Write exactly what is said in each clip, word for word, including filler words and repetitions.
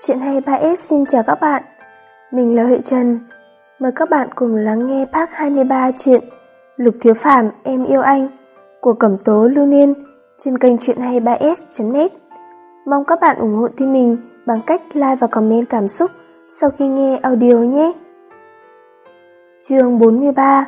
Chuyện hay ba ét xin chào các bạn. Mình là Huệ Trần. Mời các bạn cùng lắng nghe part hai mươi ba chuyện Lục Thiếu Phàm Em Yêu Anh của Cẩm Tố Lưu Niên trên kênh chuyện hay ba ét chấm net. Mong các bạn ủng hộ team mình bằng cách like và comment cảm xúc sau khi nghe audio nhé. Chương bốn mươi ba.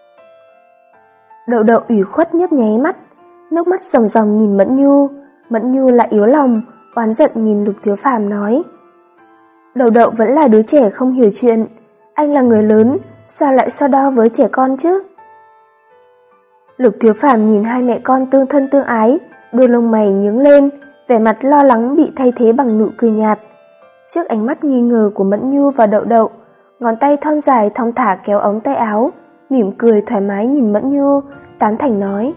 Đậu Đậu ủy khuất nhấp nháy mắt, nước mắt ròng ròng nhìn Mẫn Nhu. Mẫn Nhu lại yếu lòng, oán giận nhìn Lục Thiếu Phàm nói: Đậu Đậu vẫn là đứa trẻ không hiểu chuyện, anh là người lớn, sao lại so đo với trẻ con chứ? Lục Thiếu Phàm nhìn hai mẹ con tương thân tương ái, đôi lông mày nhướng lên, vẻ mặt lo lắng bị thay thế bằng nụ cười nhạt. Trước ánh mắt nghi ngờ của Mẫn Nhu và Đậu Đậu, ngón tay thon dài thong thả kéo ống tay áo, mỉm cười thoải mái nhìn Mẫn Nhu, tán thành nói: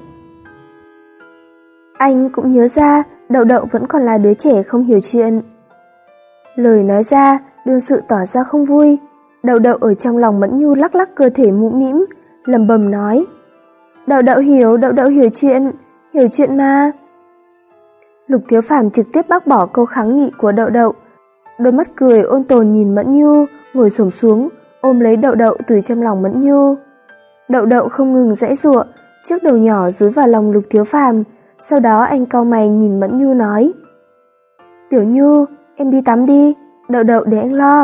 Anh cũng nhớ ra Đậu Đậu vẫn còn là đứa trẻ không hiểu chuyện. Lời nói ra, đương sự tỏ ra không vui. Đậu Đậu ở trong lòng Mẫn Nhu lắc lắc cơ thể mũm mĩm, lầm bầm nói: Đậu Đậu hiểu, Đậu Đậu hiểu chuyện, hiểu chuyện mà. Lục Thiếu Phàm trực tiếp bác bỏ câu kháng nghị của Đậu Đậu, đôi mắt cười ôn tồn nhìn Mẫn Nhu, ngồi xổm xuống, ôm lấy Đậu Đậu từ trong lòng Mẫn Nhu. Đậu Đậu không ngừng giãy giụa, chiếc đầu nhỏ dúi vào lòng Lục Thiếu Phàm, sau đó anh cau mày nhìn Mẫn Nhu nói: Tiểu Nhu, em đi tắm đi, Đậu Đậu để anh lo.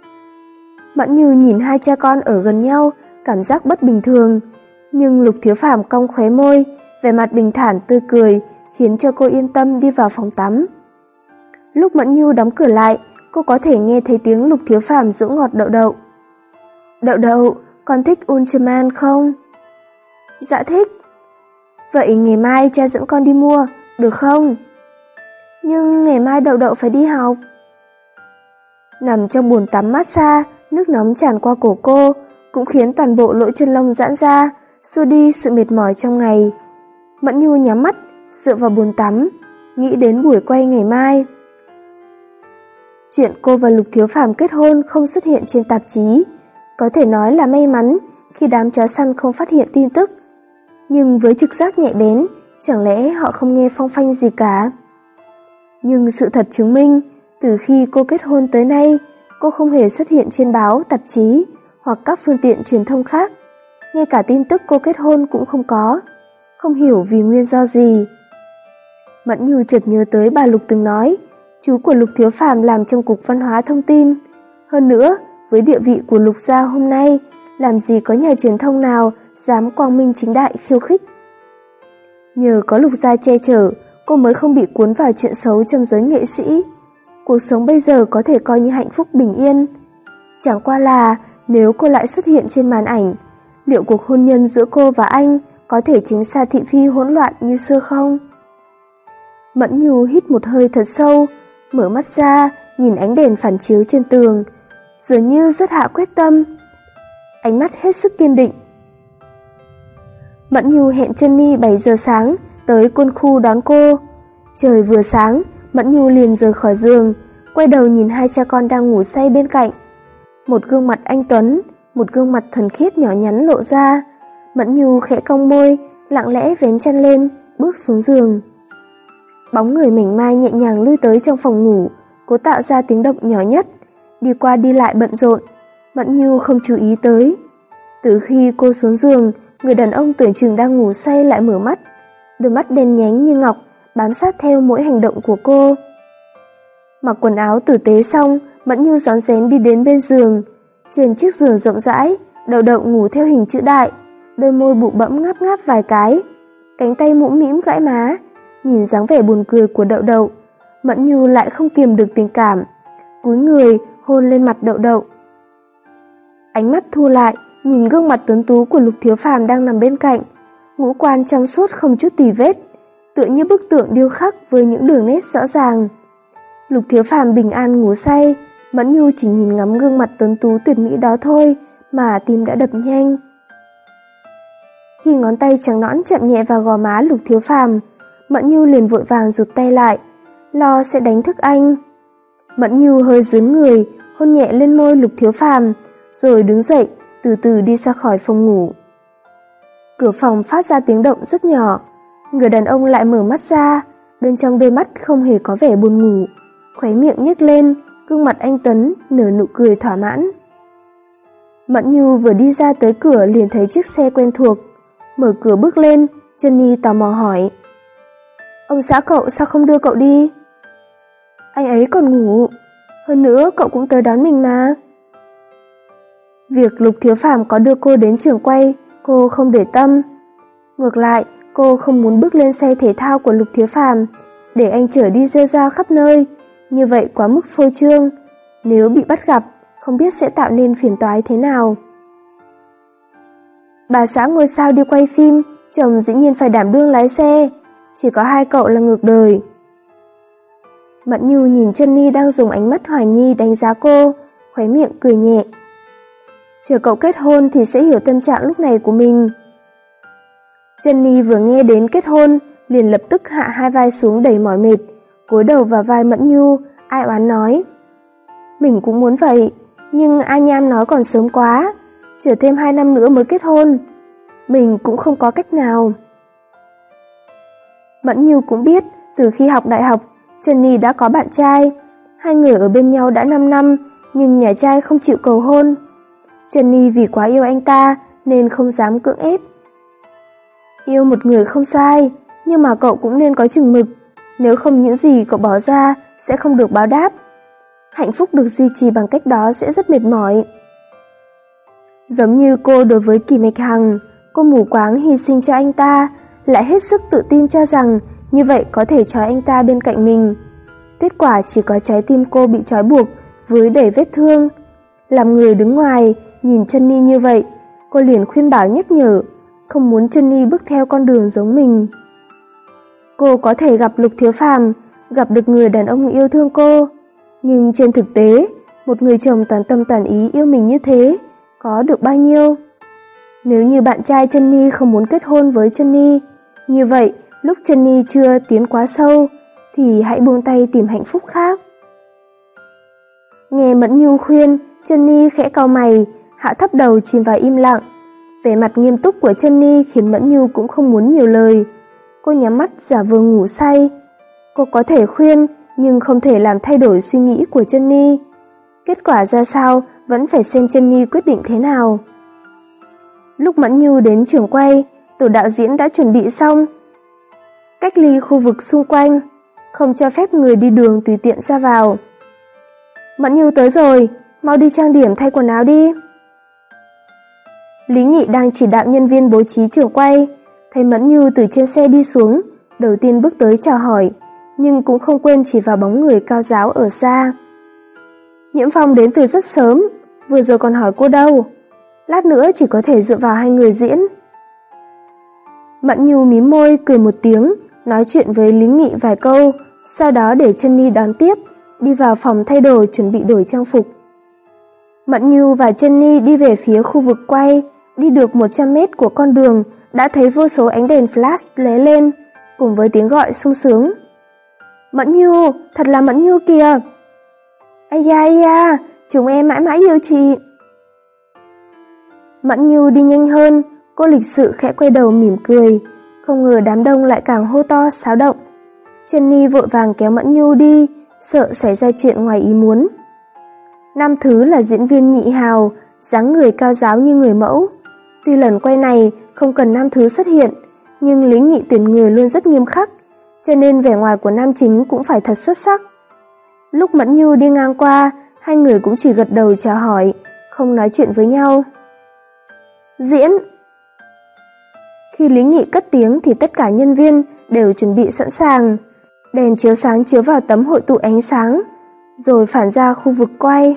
Mẫn Nhu nhìn hai cha con ở gần nhau, cảm giác bất bình thường, nhưng Lục Thiếu Phàm cong khóe môi, vẻ mặt bình thản tươi cười, khiến cho cô yên tâm đi vào phòng tắm. Lúc Mẫn Nhu đóng cửa lại, cô có thể nghe thấy tiếng Lục Thiếu Phàm dỗ ngọt Đậu Đậu. Đậu Đậu, con thích Ultraman không? Dạ thích. Vậy ngày mai cha dẫn con đi mua, được không? Nhưng ngày mai Đậu Đậu phải đi học. Nằm trong bồn tắm massage, nước nóng tràn qua cổ cô, cũng khiến toàn bộ lỗ chân lông giãn ra, xua đi sự mệt mỏi trong ngày. Mẫn Nhu nhắm mắt, dựa vào bồn tắm, nghĩ đến buổi quay ngày mai. Chuyện cô và Lục Thiếu Phàm kết hôn không xuất hiện trên tạp chí, có thể nói là may mắn khi đám chó săn không phát hiện tin tức. Nhưng với trực giác nhạy bén, chẳng lẽ họ không nghe phong phanh gì cả? Nhưng sự thật chứng minh, từ khi cô kết hôn tới nay, cô không hề xuất hiện trên báo, tạp chí hoặc các phương tiện truyền thông khác. Ngay cả tin tức cô kết hôn cũng không có, không hiểu vì nguyên do gì. Mẫn Nhu chợt nhớ tới bà Lục từng nói, chú của Lục Thiếu Phàm làm trong cục văn hóa thông tin. Hơn nữa, với địa vị của Lục gia hôm nay, làm gì có nhà truyền thông nào dám quang minh chính đại khiêu khích. Nhờ có Lục gia che chở, cô mới không bị cuốn vào chuyện xấu trong giới nghệ sĩ. Cuộc sống bây giờ có thể coi như hạnh phúc bình yên. Chẳng qua là nếu cô lại xuất hiện trên màn ảnh, liệu cuộc hôn nhân giữa cô và anh có thể tránh xa thị phi hỗn loạn như xưa không? Mẫn Nhu hít một hơi thật sâu, mở mắt ra, nhìn ánh đèn phản chiếu trên tường, dường như rất hạ quyết tâm. Ánh mắt hết sức kiên định. Mẫn Nhu hẹn Jenny bảy giờ sáng tới quân khu đón cô. Trời vừa sáng, Mẫn Nhu liền rời khỏi giường, quay đầu nhìn hai cha con đang ngủ say bên cạnh. Một gương mặt anh tuấn, một gương mặt thuần khiết nhỏ nhắn lộ ra. Mẫn Nhu khẽ cong môi, lặng lẽ vén chăn lên, bước xuống giường. Bóng người mảnh mai nhẹ nhàng lui tới trong phòng ngủ, cố tạo ra tiếng động nhỏ nhất, đi qua đi lại bận rộn. Mẫn Nhu không chú ý tới. Từ khi cô xuống giường, người đàn ông tưởng chừng đang ngủ say lại mở mắt, đôi mắt đen nhánh như ngọc bám sát theo mỗi hành động của cô. Mặc quần áo tử tế xong, Mẫn Nhu rón rén đi đến bên giường. Trên chiếc giường rộng rãi, Đậu Đậu ngủ theo hình chữ đại, đôi môi bụ bẫm ngáp ngáp vài cái, cánh tay mũm mĩm gãi má. Nhìn dáng vẻ buồn cười của Đậu Đậu, Mẫn Nhu lại không kiềm được tình cảm, cúi người hôn lên mặt Đậu Đậu. Ánh mắt thu lại, nhìn gương mặt tuấn tú của Lục Thiếu Phàm đang nằm bên cạnh, ngũ quan trong suốt không chút tì vết, tựa như bức tượng điêu khắc với những đường nét rõ ràng. Lục Thiếu Phàm bình an ngủ say, Mẫn Nhu chỉ nhìn ngắm gương mặt tuấn tú tuyệt mỹ đó thôi mà tim đã đập nhanh. Khi ngón tay trắng nõn chạm nhẹ vào gò má Lục Thiếu Phàm, Mẫn Nhu liền vội vàng rụt tay lại, lo sẽ đánh thức anh. Mẫn Nhu hơi dướn người, hôn nhẹ lên môi Lục Thiếu Phàm, rồi đứng dậy, từ từ đi ra khỏi phòng ngủ. Cửa phòng phát ra tiếng động rất nhỏ, người đàn ông lại mở mắt ra, bên trong đôi mắt không hề có vẻ buồn ngủ, khóe miệng nhếch lên, gương mặt anh Tuấn nở nụ cười thỏa mãn. Mẫn Nhu vừa đi ra tới cửa liền thấy chiếc xe quen thuộc. Mở cửa bước lên, Jenny tò mò hỏi: Ông xã cậu sao không đưa cậu đi? Anh ấy còn ngủ. Hơn nữa cậu cũng tới đón mình mà. Việc Lục Thiếu Phàm có đưa cô đến trường quay, cô không để tâm. Ngược lại, cô không muốn bước lên xe thể thao của Lục Thiếu Phàm, để anh chở đi rêu rao khắp nơi, như vậy quá mức phô trương. Nếu bị bắt gặp, không biết sẽ tạo nên phiền toái thế nào. Bà xã ngôi sao đi quay phim, chồng dĩ nhiên phải đảm đương lái xe, chỉ có hai cậu là ngược đời. Mẫn Nhu nhìn Jenny đang dùng ánh mắt hoài nghi đánh giá cô, khóe miệng cười nhẹ. Chờ cậu kết hôn thì sẽ hiểu tâm trạng lúc này của mình. Jenny vừa nghe đến kết hôn, liền lập tức hạ hai vai xuống đầy mỏi mệt, cúi đầu vào vai Mẫn Nhu, ai oán nói: Mình cũng muốn vậy, nhưng A Nham nói còn sớm quá, chờ thêm hai năm nữa mới kết hôn. Mình cũng không có cách nào. Mẫn Nhu cũng biết, từ khi học đại học, Jenny đã có bạn trai. Hai người ở bên nhau đã năm năm, nhưng nhà trai không chịu cầu hôn. Jenny vì quá yêu anh ta nên không dám cưỡng ép. Yêu một người không sai, nhưng mà cậu cũng nên có chừng mực, nếu không những gì cậu bỏ ra sẽ không được báo đáp. Hạnh phúc được duy trì bằng cách đó sẽ rất mệt mỏi. Giống như cô đối với Kỳ Mạch Hằng, cô mù quáng hy sinh cho anh ta, lại hết sức tự tin cho rằng như vậy có thể trói anh ta bên cạnh mình. Kết quả chỉ có trái tim cô bị trói buộc với đầy vết thương. Làm người đứng ngoài, nhìn Jenny như vậy, cô liền khuyên bảo nhắc nhở, không muốn Jenny bước theo con đường giống mình. Cô có thể gặp Lục Thiếu Phàm, gặp được người đàn ông yêu thương cô, nhưng trên thực tế, một người chồng toàn tâm toàn ý yêu mình như thế, có được bao nhiêu? Nếu như bạn trai Jenny không muốn kết hôn với Jenny, như vậy lúc Jenny chưa tiến quá sâu, thì hãy buông tay tìm hạnh phúc khác. Nghe Mẫn Nhu khuyên, Jenny khẽ cau mày, hạ thấp đầu chìm vào im lặng. Vẻ mặt nghiêm túc của Jenny khiến Mẫn Nhu cũng không muốn nhiều lời. Cô nhắm mắt giả vờ ngủ say. Cô có thể khuyên, nhưng không thể làm thay đổi suy nghĩ của Jenny. Kết quả ra sao vẫn phải xem Jenny quyết định thế nào. Lúc Mẫn Nhu đến trường quay, tổ đạo diễn đã chuẩn bị xong. Cách ly khu vực xung quanh, không cho phép người đi đường tùy tiện ra vào. Mẫn Nhu tới rồi, mau đi trang điểm thay quần áo đi. Lý Nghị đang chỉ đạo nhân viên bố trí trường quay, thấy Mẫn Nhu từ trên xe đi xuống, đầu tiên bước tới chào hỏi, nhưng cũng không quên chỉ vào bóng người cao ráo ở xa. Nhiễm Phong đến từ rất sớm, vừa rồi còn hỏi cô đâu, lát nữa chỉ có thể dựa vào hai người diễn. Mẫn Nhu mím môi cười một tiếng, nói chuyện với Lý Nghị vài câu, sau đó để Jenny đón tiếp, đi vào phòng thay đồ chuẩn bị đổi trang phục. Mẫn Nhu và Jenny đi về phía khu vực quay, đi được một trăm mét của con đường, đã thấy vô số ánh đèn flash lóe lên, cùng với tiếng gọi sung sướng. Mẫn Nhu, thật là Mẫn Nhu kìa! Ây da, ây da, chúng em mãi mãi yêu chị! Mẫn Nhu đi nhanh hơn, cô lịch sự khẽ quay đầu mỉm cười, không ngờ đám đông lại càng hô to xáo động. Jenny vội vàng kéo Mẫn Nhu đi, sợ xảy ra chuyện ngoài ý muốn. Nam Thứ là diễn viên nhị hào, dáng người cao ráo như người mẫu. Tuy lần quay này không cần Nam Thứ xuất hiện, nhưng Lý Nghị tuyển người luôn rất nghiêm khắc, cho nên vẻ ngoài của nam chính cũng phải thật xuất sắc. Lúc Mẫn Nhu đi ngang qua, hai người cũng chỉ gật đầu chào hỏi, không nói chuyện với nhau. Diễn! Khi Lý Nghị cất tiếng thì tất cả nhân viên đều chuẩn bị sẵn sàng. Đèn chiếu sáng chiếu vào tấm hội tụ ánh sáng, rồi phản ra khu vực quay.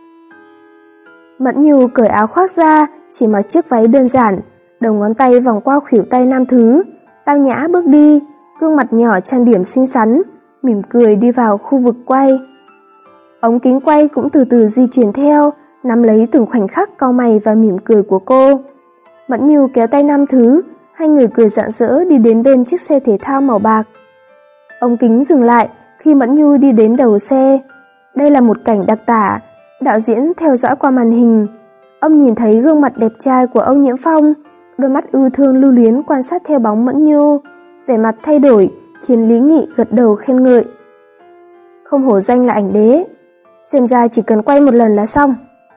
Mẫn Nhu cởi áo khoác ra, chỉ mặc chiếc váy đơn giản, đầu ngón tay vòng qua khuỷu tay Nam Thứ, tao nhã bước đi, gương mặt nhỏ trang điểm xinh xắn, mỉm cười đi vào khu vực quay. Ống kính quay cũng từ từ di chuyển theo, nắm lấy từng khoảnh khắc cau mày và mỉm cười của cô. Mẫn Nhu kéo tay Nam Thứ, hai người cười rạng rỡ đi đến bên chiếc xe thể thao màu bạc. Ống kính dừng lại khi Mẫn Nhu đi đến đầu xe. Đây là một cảnh đặc tả, đạo diễn theo dõi qua màn hình. Ông nhìn thấy gương mặt đẹp trai của ông Nhiễm Phong, đôi mắt ưu thương lưu luyến quan sát theo bóng Mẫn Nhu, vẻ mặt thay đổi khiến Lý Nghị gật đầu khen ngợi. Không hổ danh là ảnh đế. xem ra chỉ cần quay một lần là xong.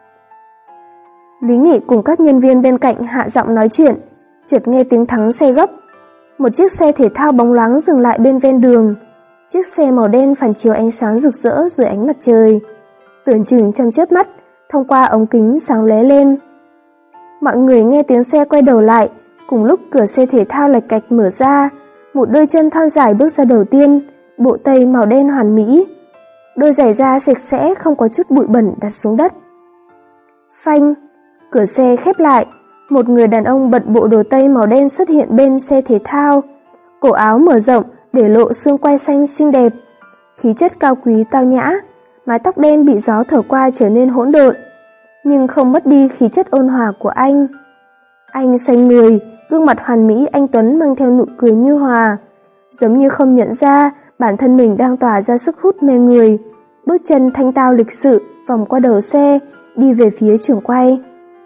Lý Nghị cùng các nhân viên bên cạnh hạ giọng nói chuyện, chợt nghe tiếng thắng xe gấp. Một chiếc xe thể thao bóng loáng dừng lại bên ven đường. Chiếc xe màu đen phản chiếu ánh sáng rực rỡ dưới ánh mặt trời, tưởng chừng trong chớp mắt, thông qua ống kính sáng lóe lên. Mọi người nghe tiếng xe quay đầu lại, cùng lúc cửa xe thể thao lạch cạch mở ra, một đôi chân thon dài bước ra đầu tiên, bộ tây màu đen hoàn mỹ. Đôi giày da sạch sẽ không có chút bụi bẩn đặt xuống đất. Phanh, cửa xe khép lại, một người đàn ông bận bộ đồ tây màu đen xuất hiện bên xe thể thao, cổ áo mở rộng để lộ xương quai xanh xinh đẹp, khí chất cao quý tao nhã, mái tóc đen bị gió thổi qua trở nên hỗn độn, nhưng không mất đi khí chất ôn hòa của anh. Anh xoay người, gương mặt hoàn mỹ anh tuấn mang theo nụ cười nhu hòa, giống như không nhận ra bản thân mình đang tỏa ra sức hút mê người, bước chân thanh tao lịch sự vòng qua đầu xe, đi về phía trường quay.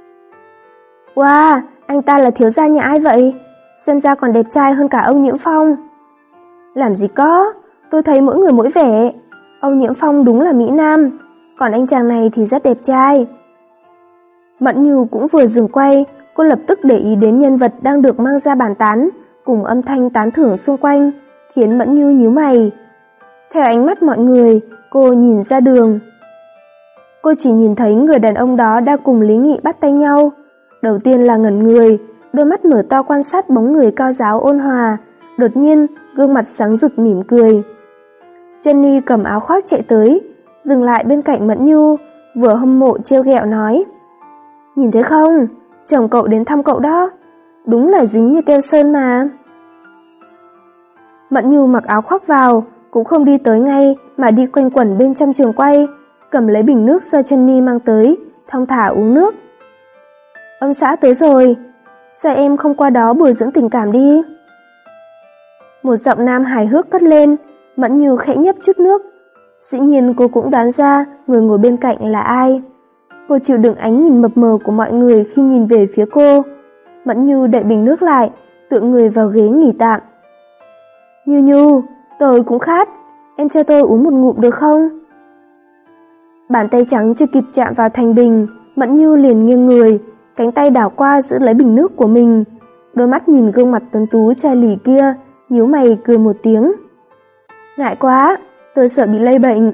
Wow, anh ta là thiếu gia nhà ai vậy? Xem ra còn đẹp trai hơn cả ông Nhiễm Phong. Làm gì có, tôi thấy mỗi người mỗi vẻ. Ông Nhiễm Phong đúng là mỹ nam, còn anh chàng này thì rất đẹp trai. Mẫn Nhu cũng vừa dừng quay, cô lập tức để ý đến nhân vật đang được mang ra bàn tán, cùng âm thanh tán thưởng xung quanh, khiến Mẫn Nhu nhíu mày. Theo ánh mắt mọi người, cô nhìn ra đường. Cô chỉ nhìn thấy người đàn ông đó đang cùng Lý Nghị bắt tay nhau. Đầu tiên là ngẩn người, đôi mắt mở to quan sát bóng người cao giáo ôn hòa, đột nhiên gương mặt sáng rực mỉm cười. Jenny cầm áo khoác chạy tới, dừng lại bên cạnh Mẫn Nhu, vừa hâm mộ trêu ghẹo nói: Nhìn thấy không, chồng cậu đến thăm cậu đó, đúng là dính như keo sơn mà. Mẫn Nhu mặc áo khoác vào, cũng không đi tới ngay mà đi quanh quẩn bên trong trường quay, cầm lấy bình nước do Jenny mang tới, thong thả uống nước. Ông xã tới rồi, sao em không qua đó bồi dưỡng tình cảm đi? Một giọng nam hài hước cất lên, Mẫn Nhu khẽ nhấp chút nước. Dĩ nhiên cô cũng đoán ra người ngồi bên cạnh là ai. Cô chịu đựng ánh nhìn mập mờ của mọi người khi nhìn về phía cô. Mẫn Nhu đậy bình nước lại, tựa người vào ghế nghỉ tạm. Nhu Nhu, tôi cũng khát, em cho tôi uống một ngụm được không? Bàn tay trắng chưa kịp chạm vào thành bình, Mẫn Nhu liền nghiêng người, cánh tay đảo qua giữ lấy bình nước của mình. Đôi mắt nhìn gương mặt tuấn tú trai lì kia, nhíu mày cười một tiếng. Ngại quá, tôi sợ bị lây bệnh.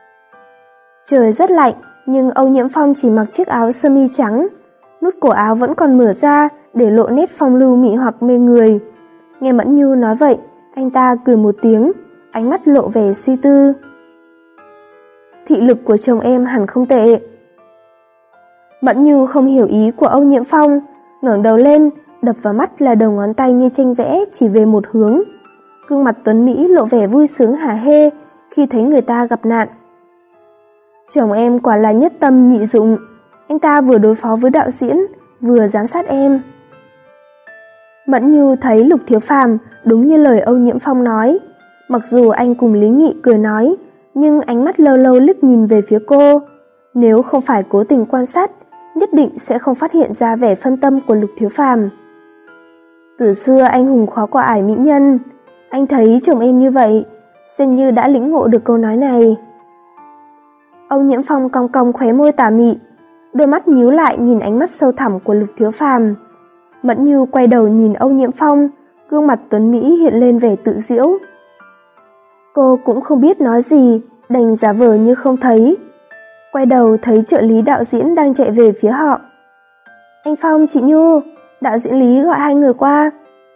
Trời rất lạnh, nhưng Âu Nhiễm Phong chỉ mặc chiếc áo sơ mi trắng, nút cổ áo vẫn còn mở ra để lộ nét phong lưu mị hoặc mê người. Nghe Mẫn Nhu nói vậy, anh ta cười một tiếng, ánh mắt lộ vẻ suy tư. Thị lực của chồng em hẳn không tệ. Mẫn Nhu không hiểu ý của Âu Nhiễm Phong, ngẩng đầu lên, đập vào mắt là đầu ngón tay như tranh vẽ chỉ về một hướng. Gương mặt tuấn Mỹ lộ vẻ vui sướng hả hê khi thấy người ta gặp nạn. Chồng em quả là nhất tâm nhị dụng, anh ta vừa đối phó với đạo diễn, vừa giám sát em. Mẫn Nhu thấy Lục Thiếu Phàm đúng như lời Âu Nhiễm Phong nói. Mặc dù anh cùng Lý Nghị cười nói, nhưng ánh mắt lâu lâu liếc nhìn về phía cô. Nếu không phải cố tình quan sát, nhất định sẽ không phát hiện ra vẻ phân tâm của Lục Thiếu Phàm. Từ xưa anh hùng khó qua ải mỹ nhân, anh thấy chồng em như vậy, xem như đã lĩnh ngộ được câu nói này. Âu Nhiễm Phong cong cong khóe môi tà mị, đôi mắt nhíu lại nhìn ánh mắt sâu thẳm của Lục Thiếu Phàm. Mẫn Nhu quay đầu nhìn Âu Nhiễm Phong, gương mặt tuấn Mỹ hiện lên vẻ tự giễu. Cô cũng không biết nói gì, đành giả vờ như không thấy. Quay đầu thấy trợ lý đạo diễn đang chạy về phía họ. Anh Phong, chị Nhu, đạo diễn Lý gọi hai người qua.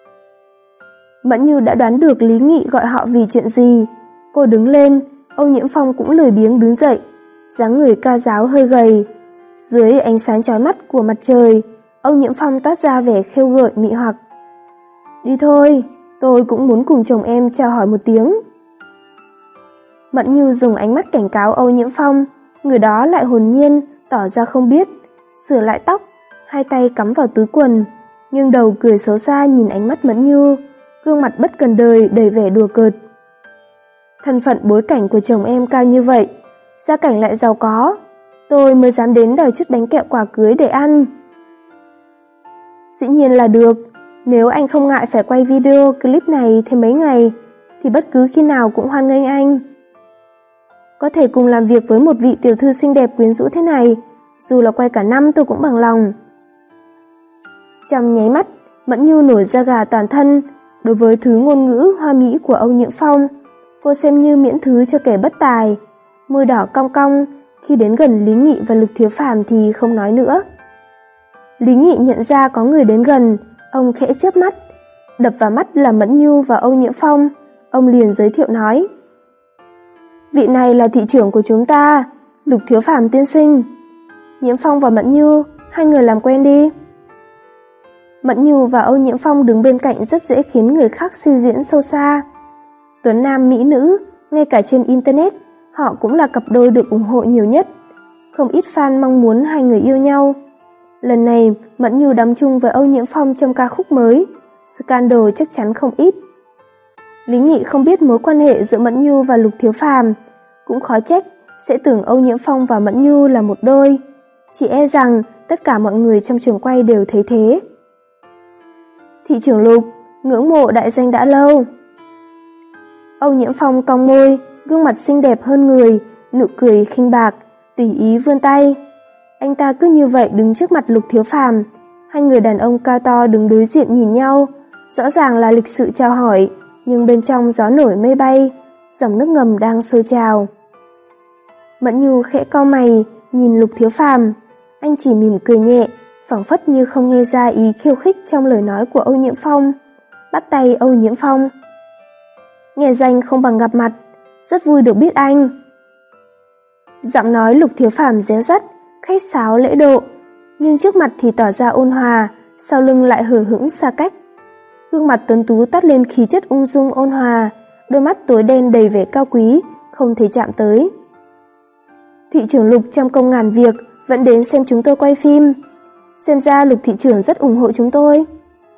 Mẫn Nhu đã đoán được Lý Nghị gọi họ vì chuyện gì. Cô đứng lên, Âu Nhiễm Phong cũng lười biếng đứng dậy, dáng người cao ráo hơi gầy. Dưới ánh sáng chói mắt của mặt trời, Âu Nhiễm Phong toát ra vẻ khêu gợi mị hoặc. Đi thôi, tôi cũng muốn cùng chồng em chào hỏi một tiếng. Mẫn Nhu dùng ánh mắt cảnh cáo Âu Nhiễm Phong, người đó lại hồn nhiên, tỏ ra không biết, sửa lại tóc, hai tay cắm vào túi quần, nhưng đầu cười xấu xa nhìn ánh mắt Mẫn Nhu, gương mặt bất cần đời đầy vẻ đùa cợt. Thân phận bối cảnh của chồng em cao như vậy, gia cảnh lại giàu có, tôi mới dám đến đòi chút bánh kẹo quà cưới để ăn. Dĩ nhiên là được, nếu anh không ngại phải quay video clip này thêm mấy ngày, thì bất cứ khi nào cũng hoan nghênh anh. Có thể cùng làm việc với một vị tiểu thư xinh đẹp quyến rũ thế này, dù là quay cả năm tôi cũng bằng lòng. Trong nháy mắt, Mẫn Nhu nổi da gà toàn thân. Đối với thứ ngôn ngữ hoa mỹ của Âu Nhiễm Phong, cô xem như miễn thứ cho kẻ bất tài. Môi đỏ cong cong, khi đến gần Lý Nghị và Lục Thiếu Phàm thì không nói nữa. Lý Nghị nhận ra có người đến gần, ông khẽ chớp mắt. Đập vào mắt là Mẫn Nhu và Âu Nhiễm Phong, ông liền giới thiệu nói: vị này là thị trưởng của chúng ta, Lục Thiếu Phàm tiên sinh. Nhiễm Phong và Mẫn Nhu, hai người làm quen đi. Mẫn Nhu và Âu Nhiễm Phong đứng bên cạnh rất dễ khiến người khác suy diễn sâu xa. Tuấn nam mỹ nữ, ngay cả trên internet, họ cũng là cặp đôi được ủng hộ nhiều nhất. Không ít fan mong muốn hai người yêu nhau. Lần này, Mẫn Nhu đóng chung với Âu Nhiễm Phong trong ca khúc mới, scandal chắc chắn không ít. Lý Nghị không biết mối quan hệ giữa Mẫn Nhu và Lục Thiếu Phàm, cũng khó trách sẽ tưởng Âu Nhiễm Phong và Mẫn Nhu là một đôi. Chỉ e rằng tất cả mọi người trong trường quay đều thấy thế. Thị trưởng Lục, ngưỡng mộ đại danh đã lâu. Âu Nhiễm Phong cong môi, gương mặt xinh đẹp hơn người, nụ cười khinh bạc, tùy ý vươn tay. Anh ta cứ như vậy đứng trước mặt Lục Thiếu Phàm, hai người đàn ông cao to đứng đối diện nhìn nhau, rõ ràng là lịch sự chào hỏi, nhưng bên trong gió nổi mây bay, dòng nước ngầm đang sôi trào. Mẫn Nhu khẽ cau mày, nhìn Lục Thiếu Phàm, anh chỉ mỉm cười nhẹ, phảng phất như không nghe ra ý khiêu khích trong lời nói của Âu Nhiễm Phong, bắt tay Âu Nhiễm Phong. Nghe danh không bằng gặp mặt, rất vui được biết anh. Giọng nói Lục Thiếu Phàm réo rắt, khách sáo lễ độ, nhưng trước mặt thì tỏ ra ôn hòa, sau lưng lại hờ hững xa cách. Gương mặt tuấn tú toát lên khí chất ung dung ôn hòa, đôi mắt tối đen đầy vẻ cao quý, không thể chạm tới. Thị trưởng Lục trăm công ngàn việc vẫn đến xem chúng tôi quay phim. Xem ra Lục thị trưởng rất ủng hộ chúng tôi.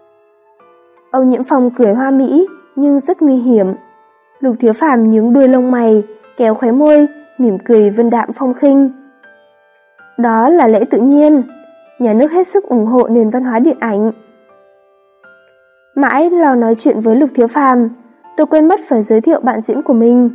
Âu Nhiễm Phong cười hoa mỹ nhưng rất nguy hiểm. Lục Thiếu Phàm nhướng đuôi lông mày, kéo khóe môi, mỉm cười vân đạm phong khinh. Đó là lẽ tự nhiên, nhà nước hết sức ủng hộ nền văn hóa điện ảnh. Mãi lo nói chuyện với Lục Thiếu Phàm, tôi quên mất phải giới thiệu bạn diễn của mình.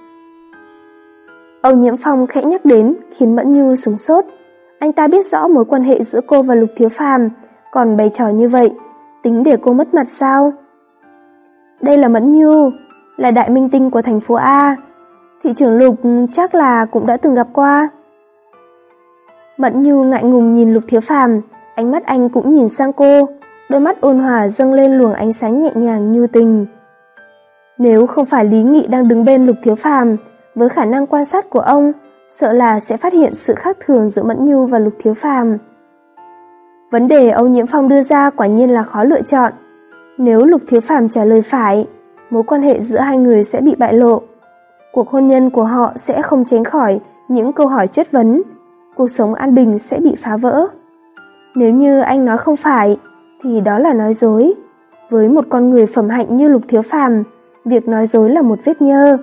Âu Nhiễm Phong khẽ nhắc đến khiến Mẫn Nhu sửng sốt. Anh ta biết rõ mối quan hệ giữa cô và Lục Thiếu Phàm, còn bày trò như vậy, tính để cô mất mặt sao? Đây là Mẫn Nhu, là đại minh tinh của thành phố A. Thị trưởng Lục chắc là cũng đã từng gặp qua. Mẫn Nhu ngại ngùng nhìn Lục Thiếu Phàm, ánh mắt anh cũng nhìn sang cô, đôi mắt ôn hòa dâng lên luồng ánh sáng nhẹ nhàng như tình. Nếu không phải Lý Nghị đang đứng bên Lục Thiếu Phàm, với khả năng quan sát của ông, sợ là sẽ phát hiện sự khác thường giữa Mẫn Nhu và Lục Thiếu Phàm. Vấn đề Âu Nhiễm Phong đưa ra quả nhiên là khó lựa chọn. Nếu Lục Thiếu Phàm trả lời phải, mối quan hệ giữa hai người sẽ bị bại lộ. Cuộc hôn nhân của họ sẽ không tránh khỏi những câu hỏi chất vấn, cuộc sống an bình sẽ bị phá vỡ. Nếu như anh nói không phải, thì đó là nói dối. Với một con người phẩm hạnh như Lục Thiếu Phàm, việc nói dối là một vết nhơ.